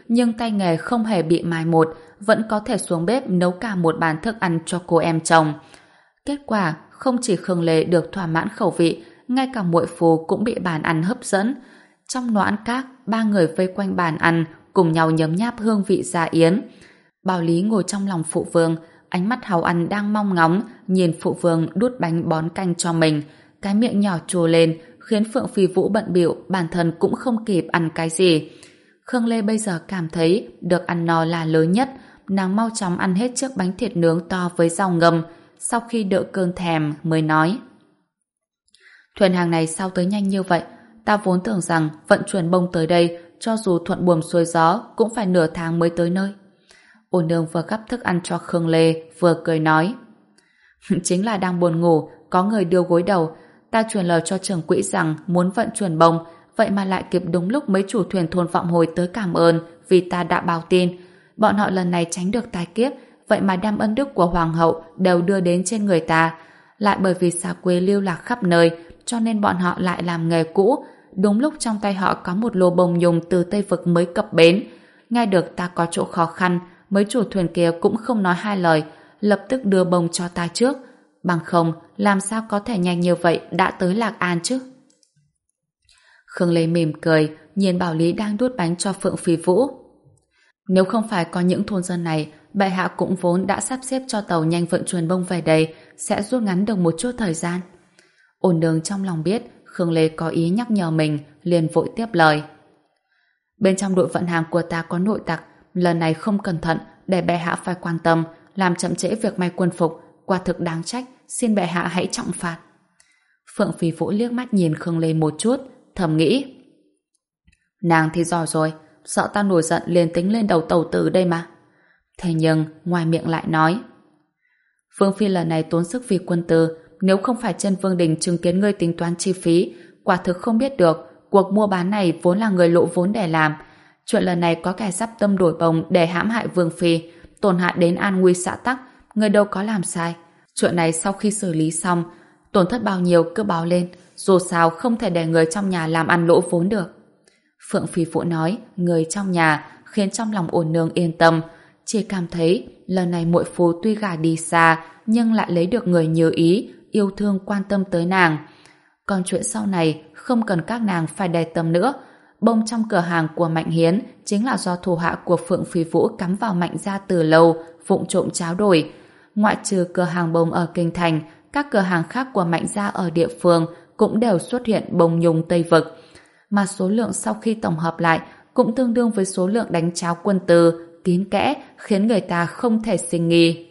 nhưng tay nghề không hề bị mai một, vẫn có thể xuống bếp nấu cả một bàn thức ăn cho cô em chồng. Kết quả, không chỉ Khương Lê được thỏa mãn khẩu vị, ngay cả muội phu cũng bị bàn ăn hấp dẫn. Trong nón các, ba người vây quanh bàn ăn, cùng nhau nhấm nháp hương vị gia yến. Bảo Lý ngồi trong lòng phụ vương, ánh mắt háo ăn đang mong ngóng, nhìn phụ vương đút bánh bón canh cho mình. Cái miệng nhỏ trồ lên, khiến Phượng Phi Vũ bận bịu, bản thân cũng không kịp ăn cái gì. Khương Lê bây giờ cảm thấy được ăn no là lớn nhất, nàng mau chóng ăn hết chiếc bánh thịt nướng to với rau ngâm, sau khi đỡ cơn thèm mới nói: thuyền hàng này sao tới nhanh như vậy? Ta vốn tưởng rằng vận chuyển bông tới đây, cho dù thuận buồm xuôi gió cũng phải nửa tháng mới tới nơi. Ôn Nương vừa gắp thức ăn cho Khương Lê vừa cười nói: chính là đang buồn ngủ, có người đưa gối đầu. Ta truyền lời cho trưởng quỹ rằng muốn vận chuyển bông, vậy mà lại kịp đúng lúc mấy chủ thuyền thôn Vọng Hồi tới cảm ơn vì ta đã báo tin. Bọn họ lần này tránh được tai kiếp, vậy mà đem ân đức của hoàng hậu đều đưa đến trên người ta. Lại bởi vì xa quê lưu lạc khắp nơi, cho nên bọn họ lại làm nghề cũ. Đúng lúc trong tay họ có một lô bông nhung từ Tây Vực mới cập bến. Nghe được ta có chỗ khó khăn, mấy chủ thuyền kia cũng không nói hai lời, lập tức đưa bông cho ta trước. Bằng không, làm sao có thể nhanh như vậy đã tới Lạc An chứ? Khương Lê mỉm cười, nhìn Bảo Lý đang đút bánh cho Phượng Phi Vũ. Nếu không phải có những thôn dân này, bệ hạ cũng vốn đã sắp xếp cho tàu nhanh vận chuyển bông về đây, sẽ rút ngắn được một chút thời gian. Ôn Nương trong lòng biết Khương Lê có ý nhắc nhở mình, liền vội tiếp lời. Bên trong đội vận hàng của ta có nội tặc, lần này không cẩn thận để bệ hạ phải quan tâm, làm chậm trễ việc may quân phục, quả thực đáng trách, xin bệ hạ hãy trọng phạt. Phượng Phi Vũ liếc mắt nhìn Khương Lê một chút, thầm nghĩ: nàng thì giỏi rồi, sợ ta nổi giận liền tính lên đầu tàu tử đây mà. Thế nhưng ngoài miệng lại nói: Vương Phi lần này tốn sức vì quân tư, nếu không phải trên Vương Đình chứng kiến ngươi tính toán chi phí, quả thực không biết được cuộc mua bán này vốn là người lộ vốn để làm. Chuyện lần này có kẻ sắp tâm đổi bồng để hãm hại Vương Phi, tổn hại đến an nguy xã tắc, người đâu có làm sai. Chuyện này sau khi xử lý xong, tổn thất bao nhiêu cứ báo lên, dù sao không thể để người trong nhà làm ăn lỗ vốn được. Phượng Phi Vũ nói người trong nhà, khiến trong lòng Ôn Nương yên tâm, chỉ cảm thấy lần này muội phu tuy gả đi xa nhưng lại lấy được người như ý, yêu thương quan tâm tới nàng. Còn chuyện sau này không cần các nàng phải đề tâm nữa. Bông trong cửa hàng của Mạnh Hiến chính là do thủ hạ của Phượng Phi Vũ cắm vào Mạnh gia từ lâu, vụng trộm tráo đổi. Ngoại trừ cửa hàng bông ở Kinh Thành, các cửa hàng khác của Mạnh gia ở địa phương cũng đều xuất hiện bông nhung Tây Vực. Mà số lượng sau khi tổng hợp lại cũng tương đương với số lượng đánh tráo quân tư, kín kẽ, khiến người ta không thể sinh nghi.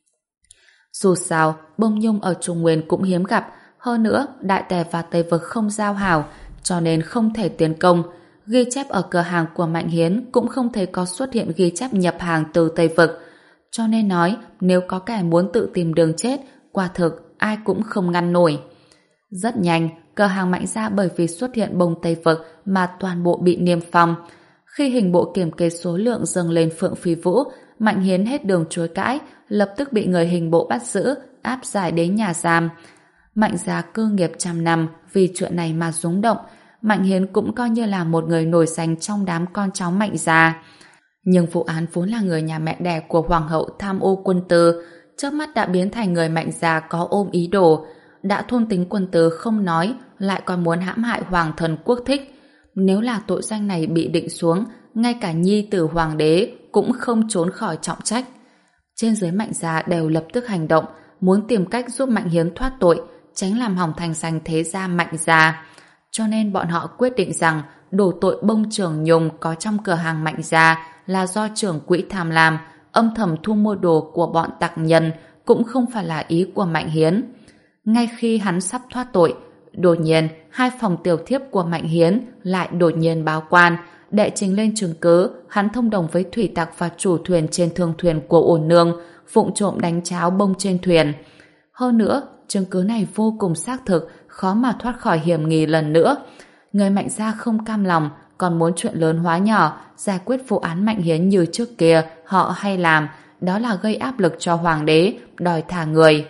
Dù sao, bông nhung ở Trung Nguyên cũng hiếm gặp, hơn nữa Đại Tề và Tây Vực không giao hảo, cho nên không thể tiến công. Ghi chép ở cửa hàng của Mạnh Hiến cũng không thấy có xuất hiện ghi chép nhập hàng từ Tây Vực. Cho nên nói, nếu có kẻ muốn tự tìm đường chết, quả thực ai cũng không ngăn nổi. Rất nhanh, cửa hàng Mạnh gia bởi vì xuất hiện bông Tây Vực mà toàn bộ bị niêm phong. Khi hình bộ kiểm kê số lượng dâng lên Phượng Phi Vũ, Mạnh Hiến hết đường chối cãi, lập tức bị người hình bộ bắt giữ, áp giải đến nhà giam. Mạnh gia cơ nghiệp trăm năm vì chuyện này mà rúng động. Mạnh Hiến cũng coi như là một người nổi danh trong đám con cháu Mạnh gia. Nhưng vụ án vốn là người nhà mẹ đẻ của hoàng hậu tham ô quân tư, chớp mắt đã biến thành người Mạnh gia có ôm ý đồ, đã thôn tính quân tư không nói, lại còn muốn hãm hại hoàng thần quốc thích. Nếu là tội danh này bị định xuống, ngay cả nhi tử hoàng đế cũng không trốn khỏi trọng trách. Trên dưới Mạnh gia đều lập tức hành động, muốn tìm cách giúp Mạnh Hiến thoát tội, tránh làm hỏng thành danh thế gia Mạnh gia. Cho nên bọn họ quyết định rằng đổ tội bông trưởng nhung có trong cửa hàng Mạnh gia là do trưởng quỹ tham lam, âm thầm thu mua đồ của bọn tặc nhân, cũng không phải là ý của Mạnh Hiến. Ngay khi hắn sắp thoát tội, đột nhiên hai phòng tiểu thiếp của Mạnh Hiến lại đột nhiên báo quan, đệ trình lên chứng cứ hắn thông đồng với thủy tặc và chủ thuyền trên thương thuyền của Ôn Nương, vụng trộm đánh cháo bông trên thuyền. Hơn nữa, chứng cứ này vô cùng xác thực, khó mà thoát khỏi hiểm nghi lần nữa. Người Mạnh gia không cam lòng, còn muốn chuyện lớn hóa nhỏ, giải quyết vụ án Mạnh Hiến như trước kia họ hay làm, đó là gây áp lực cho hoàng đế, đòi thả người.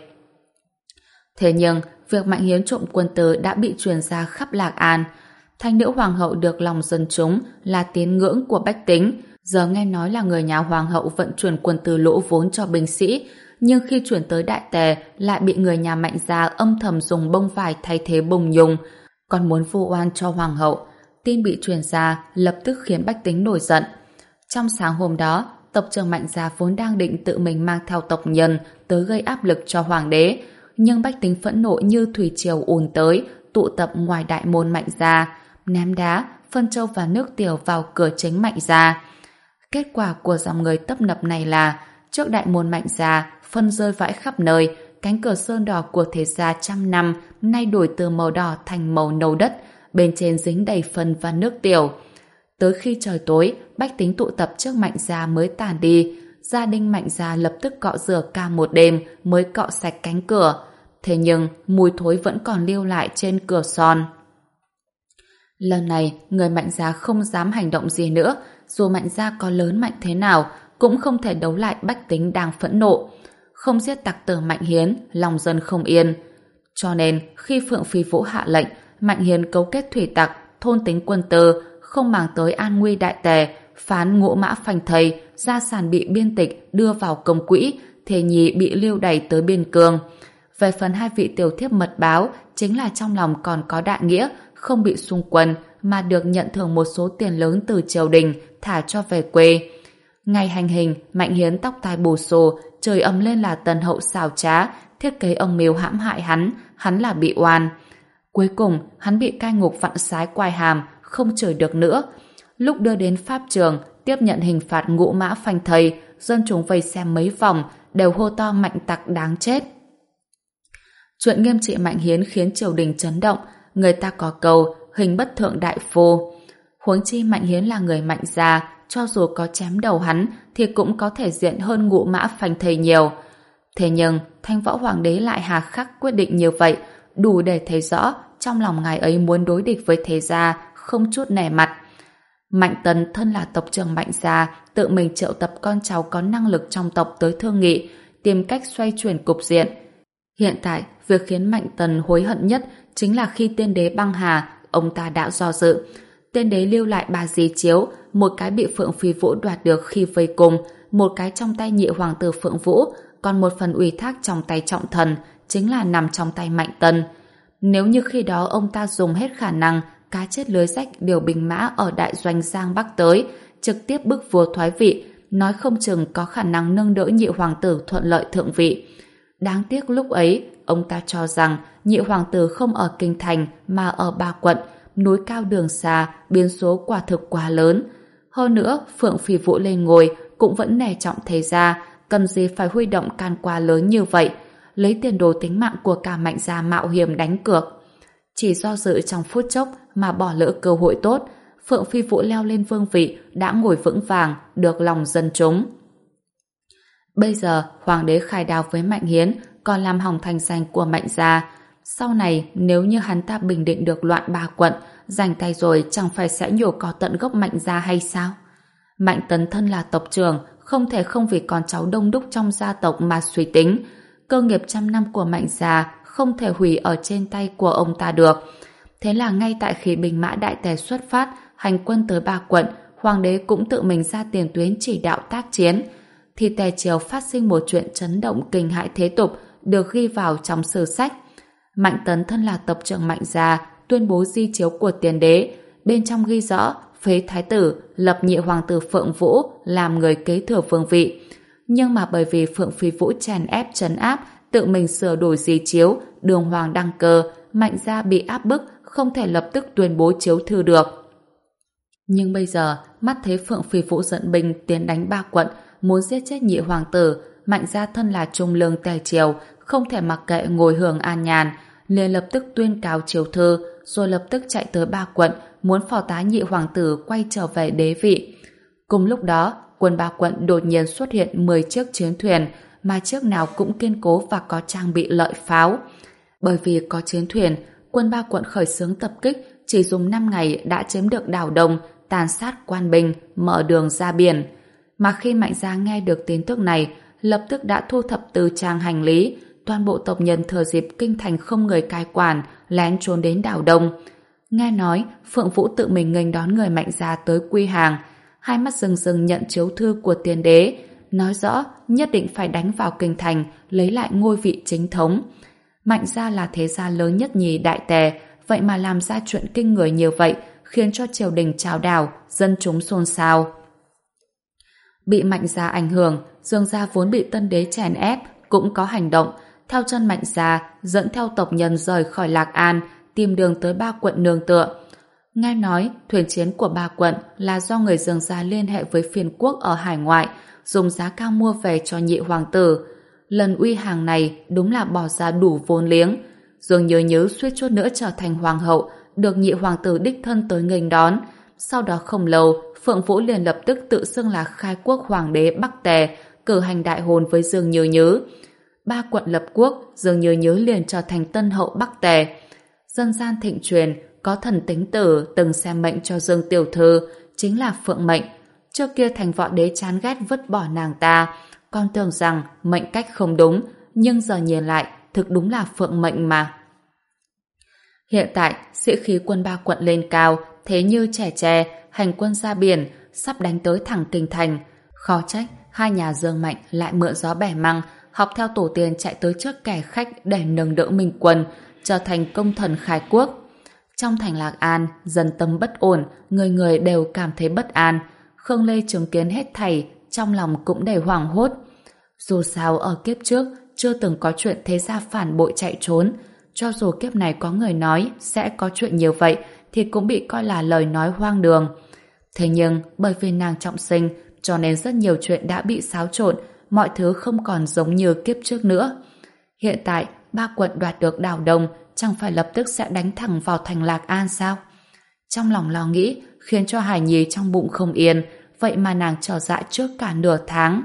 Thế nhưng, việc Mạnh Hiến trộm quân tư đã bị truyền ra khắp Lạc An. Thanh nữ hoàng hậu được lòng dân chúng là tín ngưỡng của bách tính, Giờ nghe nói là người nhà hoàng hậu vận chuyển quân tư lỗ vốn cho binh sĩ, nhưng khi chuyển tới Đại Tề lại bị người nhà Mạnh gia âm thầm dùng bông vải thay thế bông nhung, còn muốn vu oan cho hoàng hậu. Tin bị truyền ra lập tức khiến bách tính nổi giận. Trong sáng hôm đó, tộc trưởng Mạnh gia vốn đang định tự mình mang theo tộc nhân tới gây áp lực cho hoàng đế, nhưng bách tính phẫn nộ như thủy triều ùn tới, tụ tập ngoài đại môn Mạnh gia, ném đá, phân châu và nước tiểu vào cửa chính Mạnh gia. Kết quả của dòng người tấp nập này là trước đại môn Mạnh gia, phân rơi vãi khắp nơi, cánh cửa sơn đỏ của thế gia trăm năm nay đổi từ màu đỏ thành màu nâu đất, bên trên dính đầy phân và nước tiểu. Tới khi trời tối, bách tính tụ tập trước Mạnh gia mới tàn đi. Gia đình Mạnh gia lập tức cọ rửa cả một đêm mới cọ sạch cánh cửa. Thế nhưng mùi thối vẫn còn lưu lại trên cửa son. Lần này, người Mạnh gia không dám hành động gì nữa. Dù Mạnh gia có lớn mạnh thế nào, cũng không thể đấu lại bách tính đang phẫn nộ. Không giết tặc tử Mạnh Hiến, lòng dân không yên. Cho nên, khi Phượng Phi Vũ hạ lệnh, Mạnh Hiến cấu kết thủy tặc, thôn tính quân tư, không màng tới an nguy Đại Tề, phán Ngũ Mã phanh thây, gia sản bị biên tịch đưa vào công quỹ, Thế Nhi bị lưu đày tới biên cương. Về phần hai vị tiểu thiếp mật báo, chính là trong lòng còn có đại nghĩa, không bị xung quân, mà được nhận thưởng một số tiền lớn từ triều đình, thả cho về quê. Ngày hành hình, Mạnh Hiến tóc tai bù xù, trời ấm lên là tần hậu xảo trá, thiết kế âm mưu hãm hại hắn, hắn là bị oan. Cuối cùng, hắn bị cai ngục vặn sái quai hàm, không chửi được nữa. Lúc đưa đến pháp trường, tiếp nhận hình phạt Ngũ Mã phanh thây, dân chúng vây xem mấy vòng, đều hô to Mạnh tặc đáng chết. Chuyện nghiêm trị Mạnh Hiến khiến triều đình chấn động, người ta có câu hình bất thượng đại phu. Huống chi Mạnh Hiến là người Mạnh gia, cho dù có chém đầu hắn thì cũng có thể diện hơn Ngũ Mã phanh thây nhiều. Thế nhưng Thanh Võ Hoàng đế lại hà khắc quyết định như vậy, đủ để thấy rõ trong lòng ngài ấy muốn đối địch với thế gia, không chút nể mặt. Mạnh Tấn thân là tộc trưởng Mạnh gia, tự mình triệu tập con cháu có năng lực trong tộc tới thương nghị, tìm cách xoay chuyển cục diện. Hiện tại, việc khiến Mạnh Tấn hối hận nhất chính là khi tiên đế băng hà, ông ta đã do dự. Tiên đế lưu lại ba di chiếu, một cái bị Phượng Phi Vũ đoạt được khi vây cung, một cái trong tay nhị hoàng tử Phượng Vũ, còn một phần ủy thác trong tay trọng thần, chính là nằm trong tay Mạnh Tấn. Nếu như khi đó ông ta dùng hết khả năng cá chết lưới rách điều binh mã ở đại doanh Giang Bắc tới, trực tiếp bức vua thoái vị, nói không chừng có khả năng nâng đỡ nhị hoàng tử thuận lợi thượng vị. Đáng tiếc lúc ấy, ông ta cho rằng nhị hoàng tử không ở kinh thành mà ở ba quận, núi cao đường xa, biến số quả thực quá lớn. Hơn nữa, Phượng Phi Vũ lên ngôi cũng vẫn nể trọng thế gia, cần gì phải huy động can qua lớn như vậy, lấy tiền đồ tính mạng của cả Mạnh gia mạo hiểm đánh cược. Chỉ do dự trong phút chốc mà bỏ lỡ cơ hội tốt, Phượng Phi Vũ leo lên vương vị đã ngồi vững vàng, được lòng dân chúng. Bây giờ, hoàng đế khai đao với Mạnh Hiến còn làm hỏng thành danh của Mạnh gia. Sau này, nếu như hắn ta bình định được loạn ba quận, giành tay rồi chẳng phải sẽ nhổ cỏ tận gốc Mạnh gia hay sao? Mạnh Tấn thân là tộc trưởng, không thể không vì con cháu đông đúc trong gia tộc mà suy tính. Cơ nghiệp trăm năm của Mạnh gia không thể hủy ở trên tay của ông ta được. Thế là ngay tại khi binh mã Đại Tề xuất phát, hành quân tới ba quận, hoàng đế cũng tự mình ra tiền tuyến chỉ đạo tác chiến. Thì Tề triều phát sinh một chuyện chấn động kinh hãi thế tục, được ghi vào trong sử sách. Mạnh Tấn thân là tộc trưởng Mạnh gia, tuyên bố di chiếu của tiền đế, bên trong ghi rõ phế thái tử, lập nhị hoàng tử Phượng Vũ làm người kế thừa vương vị. Nhưng mà bởi vì Phượng Phi Vũ chèn ép trấn áp, tự mình sửa đổi di chiếu, đường hoàng đăng cơ, Mạnh gia bị áp bức, không thể lập tức tuyên bố chiếu thư được. Nhưng bây giờ, mắt thấy Phượng Phi Vũ dẫn binh tiến đánh ba quận, muốn giết chết nhị hoàng tử, Mạnh gia thân là trung lương Tề triều, không thể mặc kệ ngồi hưởng an nhàn, liền lập tức tuyên cáo chiếu thư, rồi lập tức chạy tới ba quận, muốn phò tá nhị hoàng tử quay trở về đế vị. Cùng lúc đó, quân ba quận đột nhiên xuất hiện mười chiếc chiến thuyền, mà chiếc nào cũng kiên cố và có trang bị lợi pháo. Bởi vì có chiến thuyền, quân ba quận khởi xướng tập kích, chỉ dùng năm ngày đã chiếm được đảo Đông, tàn sát quan binh, mở đường ra biển. Mà khi Mạnh gia nghe được tin tức này, lập tức đã thu thập từ trang hành lý, toàn bộ tộc nhân thừa dịp kinh thành không người cai quản, lén trốn đến đảo Đông. Nghe nói, Phượng Vũ tự mình nghênh đón người Mạnh gia tới quy hàng. hai mắt rừng rừng nhận chiếu thư của tiên đế, nói rõ nhất định phải đánh vào kinh thành, lấy lại ngôi vị chính thống. Mạnh gia là thế gia lớn nhất nhì đại tề, vậy mà làm ra chuyện kinh người như vậy, khiến cho triều đình trao đảo, dân chúng xôn xao. Bị Mạnh gia ảnh hưởng, Dương gia vốn bị tân đế chèn ép, cũng có hành động, theo chân Mạnh gia, dẫn theo tộc nhân rời khỏi Lạc An, tìm đường tới ba quận nương tựa. Nghe nói, thuyền chiến của ba quận là do người Dương gia liên hệ với phiên quốc ở hải ngoại, dùng giá cao mua về cho nhị hoàng tử. Lần uy hàng này đúng là bỏ ra đủ vốn liếng. Dương Nhớ Nhớ suýt chút nữa trở thành hoàng hậu, được nhị hoàng tử đích thân tới nghênh đón. Sau đó không lâu, Phượng Vũ liền lập tức tự xưng là khai quốc hoàng đế Bắc Tề, cử hành đại hôn với Dương Nhớ Nhớ. Ba quận lập quốc, Dương Nhớ Nhớ liền trở thành tân hậu Bắc Tề. Dân gian thịnh truyền, có thần tính tử từng xem mệnh cho Dương tiểu thư, chính là Phượng mệnh. Trước kia thành võ đế chán ghét vứt bỏ nàng ta, con tưởng rằng mệnh cách không đúng, nhưng giờ nhìn lại, thực đúng là Phượng mệnh mà. Hiện tại, sĩ khí quân ba quận lên cao, thế như trẻ tre, hành quân ra biển, sắp đánh tới thẳng kinh thành. Khó trách, hai nhà Dương Mạnh lại mượn gió bẻ măng, học theo tổ tiên chạy tới trước kẻ khách để nâng đỡ Minh quân, trở thành công thần khai quốc. Trong thành Lạc An, dân tâm bất ổn, người người đều cảm thấy bất an. Khương Lê chứng kiến hết thảy, trong lòng cũng đầy hoảng hốt. Dù sao ở kiếp trước, chưa từng có chuyện thế gia phản bội chạy trốn. Cho dù kiếp này có người nói sẽ có chuyện như vậy, thì cũng bị coi là lời nói hoang đường. Thế nhưng, bởi vì nàng trọng sinh, cho nên rất nhiều chuyện đã bị xáo trộn, mọi thứ không còn giống như kiếp trước nữa. Hiện tại, ba quận đoạt được đảo Đông, chẳng phải lập tức sẽ đánh thẳng vào thành Lạc An sao? Trong lòng lo nghĩ, khiến cho Hải Nhi trong bụng không yên, vậy mà nàng trở dạ trước cả nửa tháng.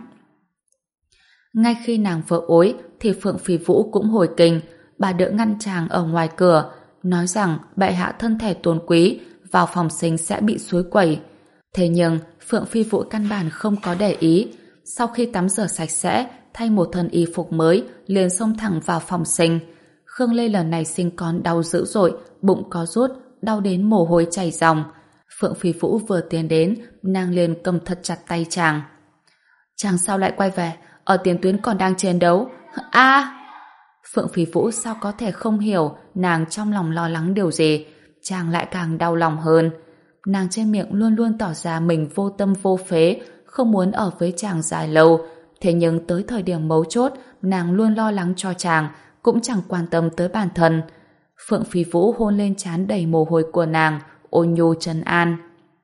Ngay khi nàng vợ ối, thì Phượng Phi Vũ cũng hồi kinh. Bà đỡ ngăn chàng ở ngoài cửa, nói rằng bệ hạ thân thể tôn quý, vào phòng sinh sẽ bị suối quẩy. Thế nhưng, Phượng Phi Vũ căn bản không có để ý. Sau khi tắm rửa sạch sẽ, thay một thân y phục mới, liền xông thẳng vào phòng sinh. Khương Lê lần này sinh con đau dữ dội, bụng có rút, đau đến mồ hôi chảy ròng. Phượng Phi Vũ vừa tiến đến, nàng liền cầm thật chặt tay chàng. Chàng sao lại quay về? Ở tiền tuyến còn đang chiến đấu. A! Phượng Phi Vũ sao có thể không hiểu nàng trong lòng lo lắng điều gì, chàng lại càng đau lòng hơn. Nàng trên miệng luôn luôn tỏ ra mình vô tâm vô phế, không muốn ở với chàng dài lâu. Thế nhưng tới thời điểm mấu chốt, nàng luôn lo lắng cho chàng, cũng chẳng quan tâm tới bản thân. Phượng Phi Vũ hôn lên trán đầy mồ hôi của nàng, ôn nhu trấn an.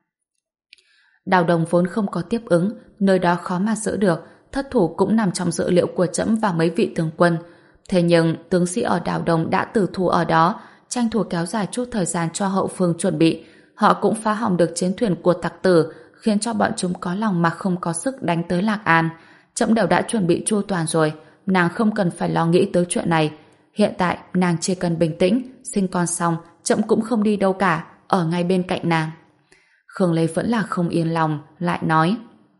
Đào Đồng vốn không có tiếp ứng, nơi đó khó mà giữ được, thất thủ cũng nằm trong dữ liệu của trẫm và mấy vị tướng quân. Thế nhưng tướng sĩ ở Đào Đồng đã tử thủ ở đó, tranh thủ kéo dài chút thời gian cho hậu phương chuẩn bị. Họ cũng phá hỏng được chiến thuyền của tặc tử, khiến cho bọn chúng có lòng mà không có sức đánh tới Lạc An. Trẫm đều đã chuẩn bị chu toàn rồi, nàng không cần phải lo nghĩ tới chuyện này. Hiện tại nàng chỉ cần bình tĩnh, sinh con xong, trẫm cũng không đi đâu cả, ở ngay bên cạnh nàng. Khương Lê vẫn là không yên lòng, lại nói.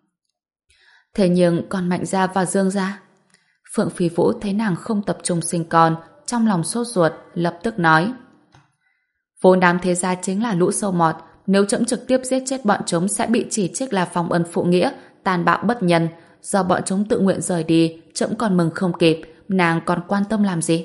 Thế nhưng còn Mạnh gia và Dương gia? Phượng Phi Vũ thấy nàng không tập trung sinh con, trong lòng sốt ruột, lập tức nói. Vốn đám thế gia chính là lũ sâu mọt, nếu trẫm trực tiếp giết chết bọn chúng sẽ bị chỉ trích là phòng ân phụ nghĩa, tàn bạo bất nhân. Do bọn chúng tự nguyện rời đi, trẫm còn mừng không kịp, nàng còn quan tâm làm gì?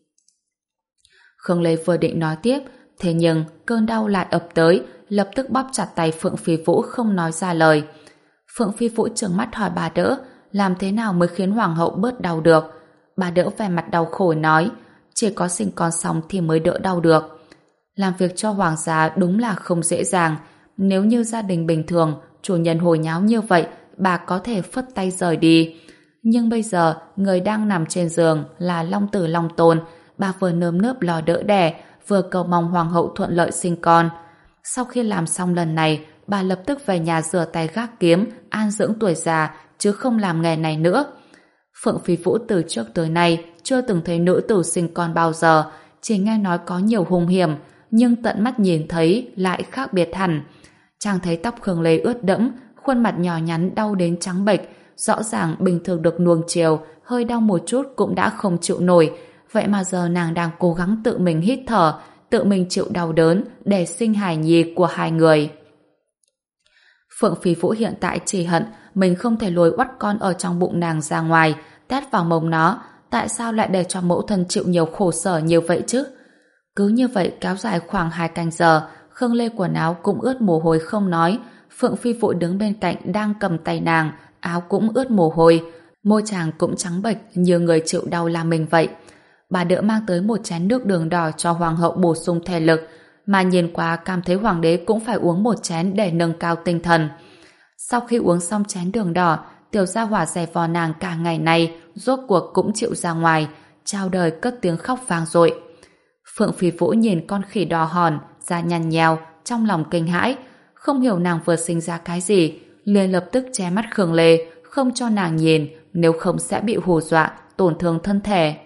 Khương Lê vừa định nói tiếp, thế nhưng cơn đau lại ập tới, lập tức bóp chặt tay Phượng Phi Vũ không nói ra lời. Phượng Phi Vũ trừng mắt hỏi bà đỡ, làm thế nào mới khiến hoàng hậu bớt đau được? Bà đỡ vẻ mặt đau khổ nói, chỉ có sinh con xong thì mới đỡ đau được. Làm việc cho hoàng gia đúng là không dễ dàng. Nếu như gia đình bình thường, chủ nhân hồi nháo như vậy, bà có thể phất tay rời đi. Nhưng bây giờ, người đang nằm trên giường là Long Tử Long Tôn, bà vừa nơm nớp lo đỡ đẻ, vừa cầu mong hoàng hậu thuận lợi sinh con. Sau khi làm xong lần này, bà lập tức về nhà rửa tay gác kiếm, an dưỡng tuổi già, chứ không làm nghề này nữa. Phượng Phi Vũ từ trước tới nay chưa từng thấy nữ tử sinh con bao giờ, chỉ nghe nói có nhiều hung hiểm, nhưng tận mắt nhìn thấy lại khác biệt hẳn. Chàng thấy tóc Khương Lê ướt đẫm, khuôn mặt nhỏ nhắn đau đến trắng bệch, rõ ràng bình thường được nuông chiều, hơi đau một chút cũng đã không chịu nổi, vậy mà giờ nàng đang cố gắng tự mình hít thở, tự mình chịu đau đớn để sinh hài nhi của hai người. Phượng Phi Vũ hiện tại chỉ hận mình không thể lôi uất con ở trong bụng nàng ra ngoài, tét vào mông nó. Tại sao lại để cho mẫu thân chịu nhiều khổ sở như vậy chứ? Cứ như vậy kéo dài khoảng hai canh giờ, Khương Lê quần áo cũng ướt mồ hôi không nói. Phượng Phi Vũ đứng bên cạnh đang cầm tay nàng, áo cũng ướt mồ hôi, môi chàng cũng trắng bệch như người chịu đau là mình vậy. Bà đỡ mang tới một chén nước đường đỏ cho hoàng hậu bổ sung thể lực, mà nhìn qua cảm thấy hoàng đế cũng phải uống một chén để nâng cao tinh thần. Sau khi uống xong chén đường đỏ, tiểu gia hỏa giày vò nàng cả ngày nay rốt cuộc cũng chịu ra ngoài, chào đời cất tiếng khóc vang dội. Phượng Phi Vũ nhìn con khỉ đỏ hòn, da nhăn nheo, trong lòng kinh hãi, không hiểu nàng vừa sinh ra cái gì, liền lập tức che mắt Khương Lê, không cho nàng nhìn, nếu không sẽ bị hù dọa, tổn thương thân thể.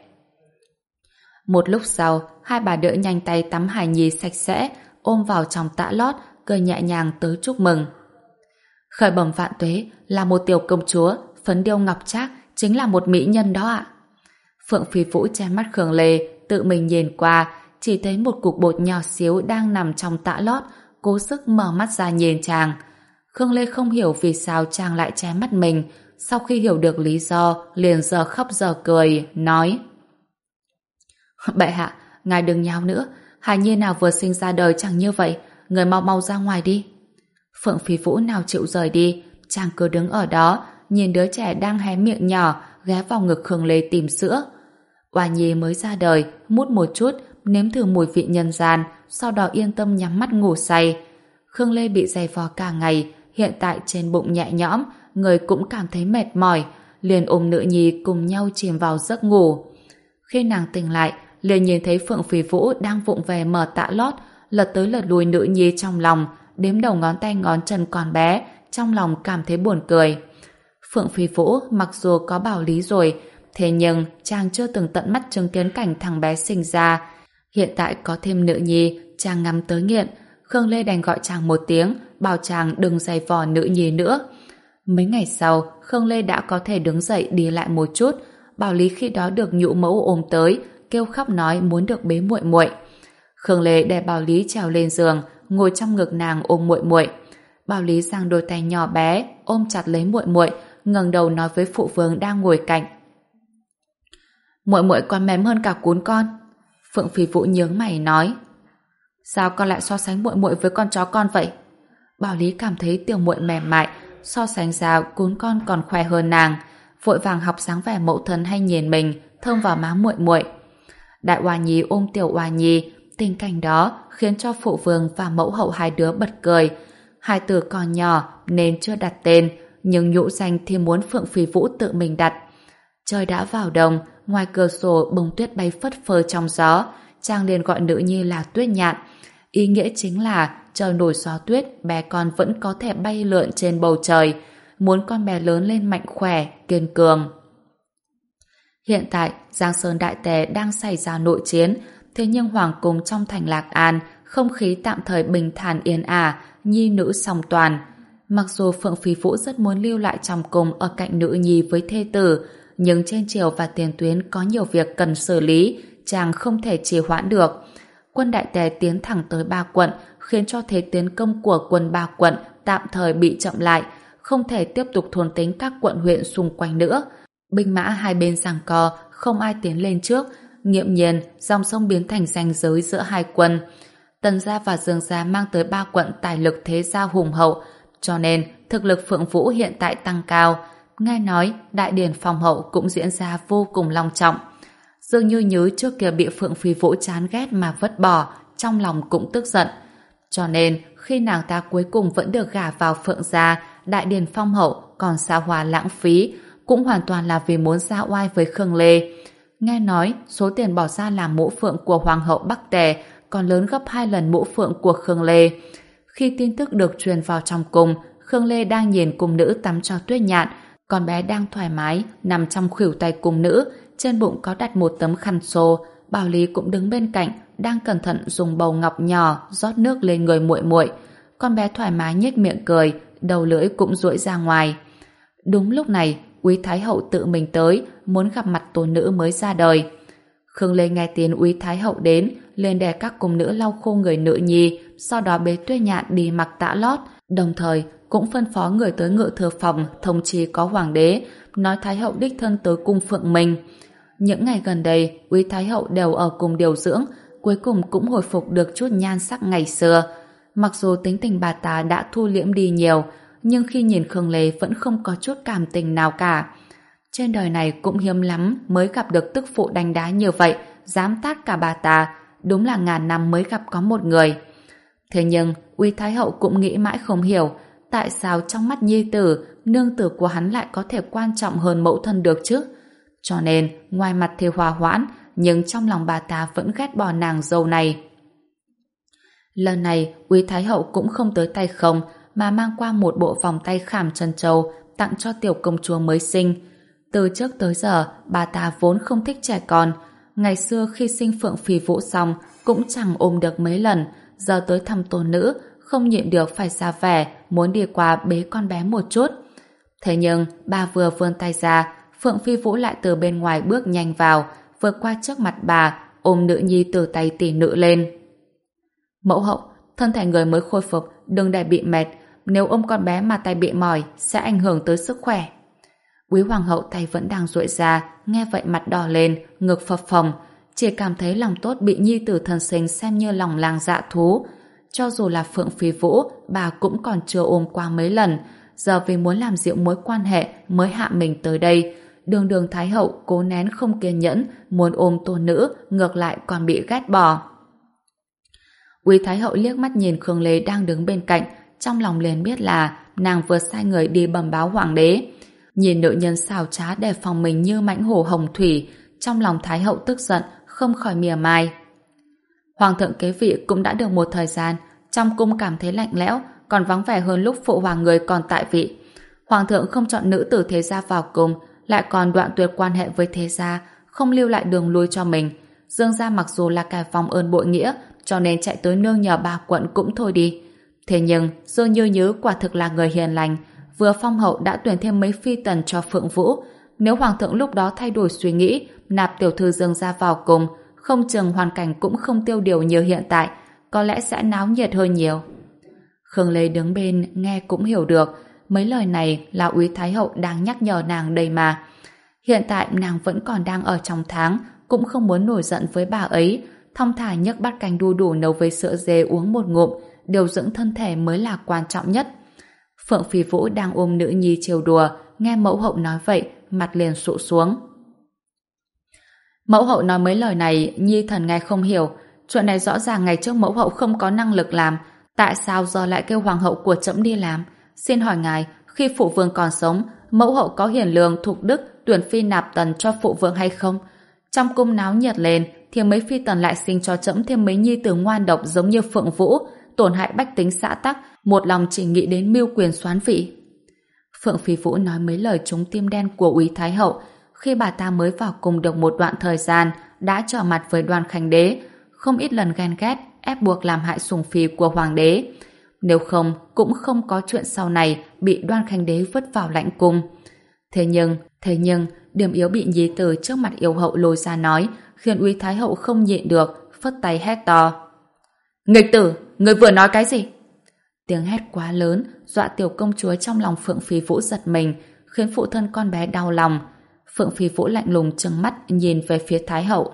Một lúc sau, hai bà đỡ nhanh tay tắm hài nhi sạch sẽ, ôm vào trong tã lót, cười nhẹ nhàng tới chúc mừng. Khởi bẩm vạn tuế, là một tiểu công chúa, phấn điêu ngọc trác, chính là một mỹ nhân đó ạ. Phượng Phi Vũ che mắt Khương Lê, tự mình nhìn qua, chỉ thấy một cục bột nhỏ xíu đang nằm trong tã lót, cố sức mở mắt ra nhìn chàng. Khương Lê không hiểu vì sao chàng lại che mắt mình, sau khi hiểu được lý do, liền giờ khóc giờ cười, nói: Bệ hạ, ngài đừng nháo nữa, hài nhi nào vừa sinh ra đời chẳng như vậy, người mau mau ra ngoài đi. Phượng Phi Vũ nào chịu rời đi, chàng cứ đứng ở đó, nhìn đứa trẻ đang hé miệng nhỏ, ghé vào ngực Khương Lê tìm sữa. Oa nhi mới ra đời, mút một chút, nếm thử mùi vị nhân gian, sau đó yên tâm nhắm mắt ngủ say. Khương Lê bị giày vò cả ngày, hiện tại trên bụng nhẹ nhõm, người cũng cảm thấy mệt mỏi, liền ôm nữ nhi cùng nhau chìm vào giấc ngủ. Khi nàng tỉnh lại, liền nhìn thấy Phượng Phi Vũ đang vụng về mở tã lót, lật tới lật lui nữ nhi trong lòng, đếm đầu ngón tay ngón chân còn bé, trong lòng cảm thấy buồn cười. Phượng Phi Vũ mặc dù có bảo lý rồi, thế nhưng chàng chưa từng tận mắt chứng kiến cảnh thằng bé sinh ra. Hiện tại có thêm nữ nhi, chàng ngắm tới nghiện. Khương Lê đành gọi chàng một tiếng, bảo chàng đừng giày vò nữ nhi nữa. Mấy ngày sau, Khương Lê đã có thể đứng dậy đi lại một chút. Bảo lý khi đó được nhũ mẫu ôm tới, kêu khóc nói muốn được bế muội muội. Khương Lê để Bảo Lý trèo lên giường, ngồi trong ngực nàng ôm muội muội. Bảo Lý giang đôi tay nhỏ bé, ôm chặt lấy muội muội, ngẩng đầu nói với phụ vương đang ngồi cạnh: Muội muội còn mềm hơn cả cún con. Phượng Phi Vũ nhướng mày nói: Sao con lại so sánh muội muội với con chó con vậy? Bảo Lý cảm thấy tiểu muội mềm mại, so sánh ra cún con còn khỏe hơn nàng, vội vàng học dáng vẻ mẫu thân hay nhìn mình, thơm vào má muội muội. Đại Oa Nhi ôm tiểu Oa Nhi, tình cảnh đó khiến cho phụ vương và mẫu hậu hai đứa bật cười. Hai từ còn nhỏ nên chưa đặt tên, nhưng nhũ danh thì muốn Phượng Phi Vũ tự mình đặt. Trời đã vào đông, ngoài cửa sổ bông tuyết bay phất phơ trong gió, chàng liền gọi nữ nhi là Tuyết Nhạn. Ý nghĩa chính là trời nổi gió tuyết, bé con vẫn có thể bay lượn trên bầu trời, muốn con bé lớn lên mạnh khỏe, kiên cường. Hiện tại, Giang Sơn Đại Tề đang xảy ra nội chiến, thế nhưng hoàng cung trong thành Lạc An, không khí tạm thời bình thản yên ả, nhi nữ song toàn. Mặc dù Phượng Phi Vũ rất muốn lưu lại trong cung ở cạnh nữ nhi với thê tử, nhưng trên triều và tiền tuyến có nhiều việc cần xử lý, chàng không thể trì hoãn được. Quân Đại Tề tiến thẳng tới ba quận, khiến cho thế tiến công của quân ba quận tạm thời bị chậm lại, không thể tiếp tục thôn tính các quận huyện xung quanh nữa. Binh mã hai bên giằng co, không ai tiến lên trước, nghiễm nhiên dòng sông biến thành ranh giới giữa hai quân. Tần gia và Dương gia mang tới ba quận tài lực thế gia hùng hậu, cho nên thực lực Phượng Vũ hiện tại tăng cao. Nghe nói đại điển phòng hậu cũng diễn ra vô cùng long trọng. Dương Như Nhứ trước kia bị Phượng Phi Vũ chán ghét mà vứt bỏ, trong lòng cũng tức giận. Cho nên khi nàng ta cuối cùng vẫn được gả vào Phượng gia, đại điển phong hậu còn xa hoa lãng phí, cũng hoàn toàn là vì muốn ra oai với Khương Lê. Nghe nói số tiền bỏ ra làm mũ phượng của Hoàng hậu Bắc Tề còn lớn gấp hai lần mũ phượng của Khương Lê. Khi tin tức được truyền vào trong cung, Khương Lê đang nhìn cung nữ tắm cho Tuyết Nhạn, con bé đang thoải mái nằm trong khuỷu tay cung nữ, trên bụng có đặt một tấm khăn xô. Bảo Lý cũng đứng bên cạnh, đang cẩn thận dùng bầu ngọc nhỏ rót nước lên người muội muội. Con bé thoải mái nhếch miệng cười, đầu lưỡi cũng duỗi ra ngoài. Đúng lúc này, Úy Thái hậu tự mình tới, muốn gặp mặt tôn nữ mới ra đời. Khương Lê nghe tiếng Úy Thái hậu đến, lên để các cung nữ lau khô người nữ nhi, sau đó bế Tuyết Nhạn đi mặc tã lót, đồng thời cũng phân phó người tới ngự thư phòng thông chí có hoàng đế, nói Thái hậu đích thân tới cung phượng mình. Những ngày gần đây, Úy Thái hậu đều ở cùng điều dưỡng, cuối cùng cũng hồi phục được chút nhan sắc ngày xưa. Mặc dù tính tình bà ta đã thu liễm đi nhiều, nhưng khi nhìn Khương Lê vẫn không có chút cảm tình nào cả. Trên đời này cũng hiếm lắm mới gặp được tức phụ đánh đá như vậy, dám tát cả bà ta, đúng là ngàn năm mới gặp có một người. Thế nhưng, Úy Thái hậu cũng nghĩ mãi không hiểu, tại sao trong mắt nhi tử, nương tử của hắn lại có thể quan trọng hơn mẫu thân được chứ? Cho nên, ngoài mặt thì hòa hoãn, nhưng trong lòng bà ta vẫn ghét bỏ nàng dâu này. Lần này, Úy Thái hậu cũng không tới tay không, mà mang qua một bộ vòng tay khảm trân châu tặng cho tiểu công chúa mới sinh. Từ trước tới giờ, bà ta vốn không thích trẻ con. Ngày xưa khi sinh Phượng Phi Vũ xong, cũng chẳng ôm được mấy lần, giờ tới thăm tôn nữ, không nhịn được phải ra vẻ, muốn đi qua bế con bé một chút. Thế nhưng, bà vừa vươn tay ra, Phượng Phi Vũ lại từ bên ngoài bước nhanh vào, vượt qua trước mặt bà, ôm nữ nhi từ tay tỷ nữ lên. Mẫu hậu, thân thể người mới khôi phục, đừng để bị mệt, nếu ôm con bé mà tay bị mỏi, sẽ ảnh hưởng tới sức khỏe. Quý hoàng hậu tay vẫn đang duỗi ra, nghe vậy mặt đỏ lên, ngực phập phồng, chỉ cảm thấy lòng tốt bị nhi tử thân sinh xem như lòng lang dạ thú. Cho dù là Phượng Phi Vũ, bà cũng còn chưa ôm qua mấy lần, giờ vì muốn làm dịu mối quan hệ mới hạ mình tới đây. Đường đường Thái hậu cố nén không kiên nhẫn, muốn ôm tôn nữ, ngược lại còn bị ghét bỏ. Quý Thái hậu liếc mắt nhìn Khương Lê đang đứng bên cạnh, trong lòng liền biết là nàng vừa sai người đi bẩm báo hoàng đế. Nhìn nữ nhân xảo trá đề phòng mình như mãnh hổ hồng thủy, trong lòng Thái hậu tức giận, không khỏi mỉa mai. Hoàng thượng kế vị cũng đã được một thời gian, trong cung cảm thấy lạnh lẽo, còn vắng vẻ hơn lúc phụ hoàng người còn tại vị. Hoàng thượng không chọn nữ tử thế gia vào cung, lại còn đoạn tuyệt quan hệ với thế gia, không lưu lại đường lui cho mình. Dương gia mặc dù là kẻ vong ơn bội nghĩa, cho nên chạy tới nương nhờ ba quận cũng thôi đi. Thế nhưng, Dương Như Nhứ quả thực là người hiền lành, vừa phong hậu đã tuyển thêm mấy phi tần cho Phượng Vũ. Nếu hoàng thượng lúc đó thay đổi suy nghĩ, nạp tiểu thư Dương gia vào cùng, không chừng hoàn cảnh cũng không tiêu điều như hiện tại, có lẽ sẽ náo nhiệt hơn nhiều. Khương Lê đứng bên nghe cũng hiểu được, mấy lời này là Úy Thái hậu đang nhắc nhở nàng đây mà. Hiện tại nàng vẫn còn đang ở trong tháng, cũng không muốn nổi giận với bà ấy, thong thả nhấc bát canh đu đủ nấu với sữa dê uống một ngụm, điều dưỡng thân thể mới là quan trọng nhất. Phượng Phi Vũ đang ôm nữ nhi trêu đùa, nghe mẫu hậu nói vậy, mặt liền sụ xuống. Mẫu hậu nói mấy lời này, nhi thần nghe không hiểu. Chuyện này rõ ràng ngày trước mẫu hậu không có năng lực làm, tại sao giờ lại kêu hoàng hậu của trẫm đi làm? Xin hỏi ngài, khi phụ vương còn sống, mẫu hậu có hiền lương thục đức tuyển phi nạp tần cho phụ vương hay không? Trong cung náo nhiệt lên, thì mấy phi tần lại sinh cho trẫm thêm mấy nhi tử ngoan độc giống như Phượng Vũ, tổn hại bách tính xã tắc, một lòng chỉ nghĩ đến mưu quyền soán vị. Phượng Phi Vũ nói mấy lời trúng tim đen của Úy Thái hậu. Khi bà ta mới vào cùng được một đoạn thời gian, đã trở mặt với Đoan Khánh Đế, không ít lần ghen ghét, ép buộc làm hại sủng phi của hoàng đế. Nếu không, cũng không có chuyện sau này bị Đoan Khánh Đế vứt vào lãnh cung. Thế nhưng, thế nhưng, điểm yếu bị nhi tử trước mặt yêu hậu lôi ra nói, khiến Úy Thái hậu không nhịn được, phất tay hét to. Nghịch tử, người vừa nói cái gì? Tiếng hét quá lớn, dọa tiểu công chúa trong lòng Phượng Phi Vũ giật mình, khiến phụ thân con bé đau lòng. Phượng Phi Vũ lạnh lùng trừng mắt nhìn về phía Thái hậu.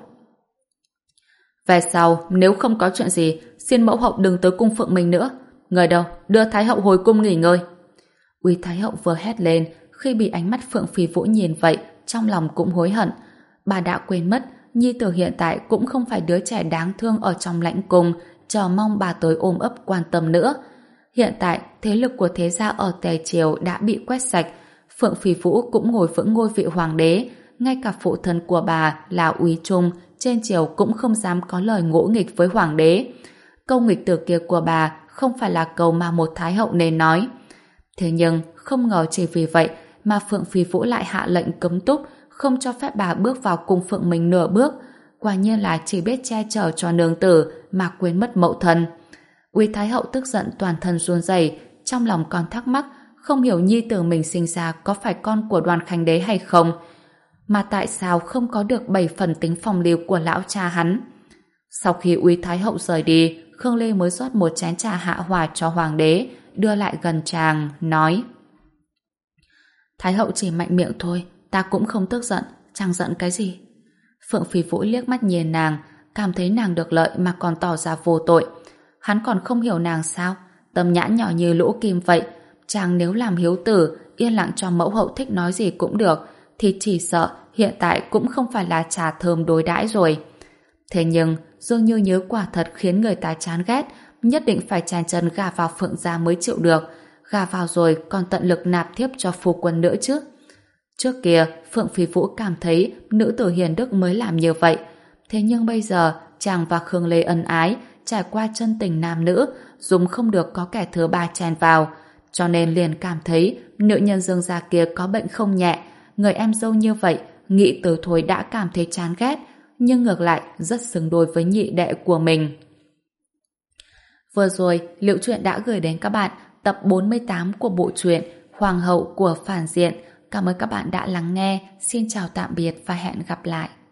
Về sau, nếu không có chuyện gì, xin mẫu hậu đừng tới cung Phượng mình nữa. Người đâu, đưa Thái hậu hồi cung nghỉ ngơi. Úy Thái hậu vừa hét lên, khi bị ánh mắt Phượng Phi Vũ nhìn vậy, trong lòng cũng hối hận. Bà đã quên mất, nhi tử hiện tại cũng không phải đứa trẻ đáng thương ở trong lãnh cung, chờ mong bà tới ôm ấp quan tâm nữa. Hiện tại, thế lực của thế gia ở Tề Triều đã bị quét sạch, Phượng Phi Vũ cũng ngồi vững ngôi vị hoàng đế, ngay cả phụ thân của bà là Úy Trung trên triều cũng không dám có lời ngỗ nghịch với hoàng đế. Câu nghịch tử kia của bà không phải là câu mà một thái hậu nên nói. Thế nhưng, không ngờ chỉ vì vậy mà Phượng Phi Vũ lại hạ lệnh cấm túc, không cho phép bà bước vào cung Phượng mình nửa bước. Quả nhiên là chỉ biết che chở cho nương tử mà quên mất mẫu thân. Úy Thái hậu tức giận toàn thân run rẩy, trong lòng còn thắc mắc, không hiểu nhi tử mình sinh ra có phải con của Đoan Khánh Đế hay không, mà tại sao không có được bảy phần tính phong lưu của lão cha hắn. Sau khi Úy Thái hậu rời đi, Khương Lê mới rót một chén trà hạ hòa cho hoàng đế, đưa lại gần chàng, nói: Thái hậu chỉ mạnh miệng thôi, ta cũng không tức giận, chẳng giận cái gì. Phượng Phi Vũ liếc mắt nhìn nàng, cảm thấy nàng được lợi mà còn tỏ ra vô tội. Hắn còn không hiểu nàng sao? Tâm nhãn nhỏ như lũ kim vậy. Chàng nếu làm hiếu tử, yên lặng cho mẫu hậu thích nói gì cũng được, thì chỉ sợ hiện tại cũng không phải là trà thơm đối đãi rồi. Thế nhưng, Dương Như Nhớ quả thật khiến người ta chán ghét, nhất định phải chen chân gà vào Phượng gia mới chịu được. Gà vào rồi còn tận lực nạp thiếp cho phu quân nữa chứ. Trước kia, Phượng Phi Vũ cảm thấy nữ tử hiền đức mới làm như vậy. Thế nhưng bây giờ, chàng và Khương Lê ân ái, trải qua chân tình nam nữ, dùng không được có kẻ thứ ba chen vào. Cho nên liền cảm thấy nữ nhân Dương gia kia có bệnh không nhẹ. Người em dâu như vậy, nghĩ từ thôi đã cảm thấy chán ghét, nhưng ngược lại rất xứng đôi với nhị đệ của mình. Vừa rồi, Liễu Chuyện đã gửi đến các bạn tập bốn mươi tám của bộ truyện Hoàng hậu của phản diện. Cảm ơn các bạn đã lắng nghe. Xin chào tạm biệt và hẹn gặp lại.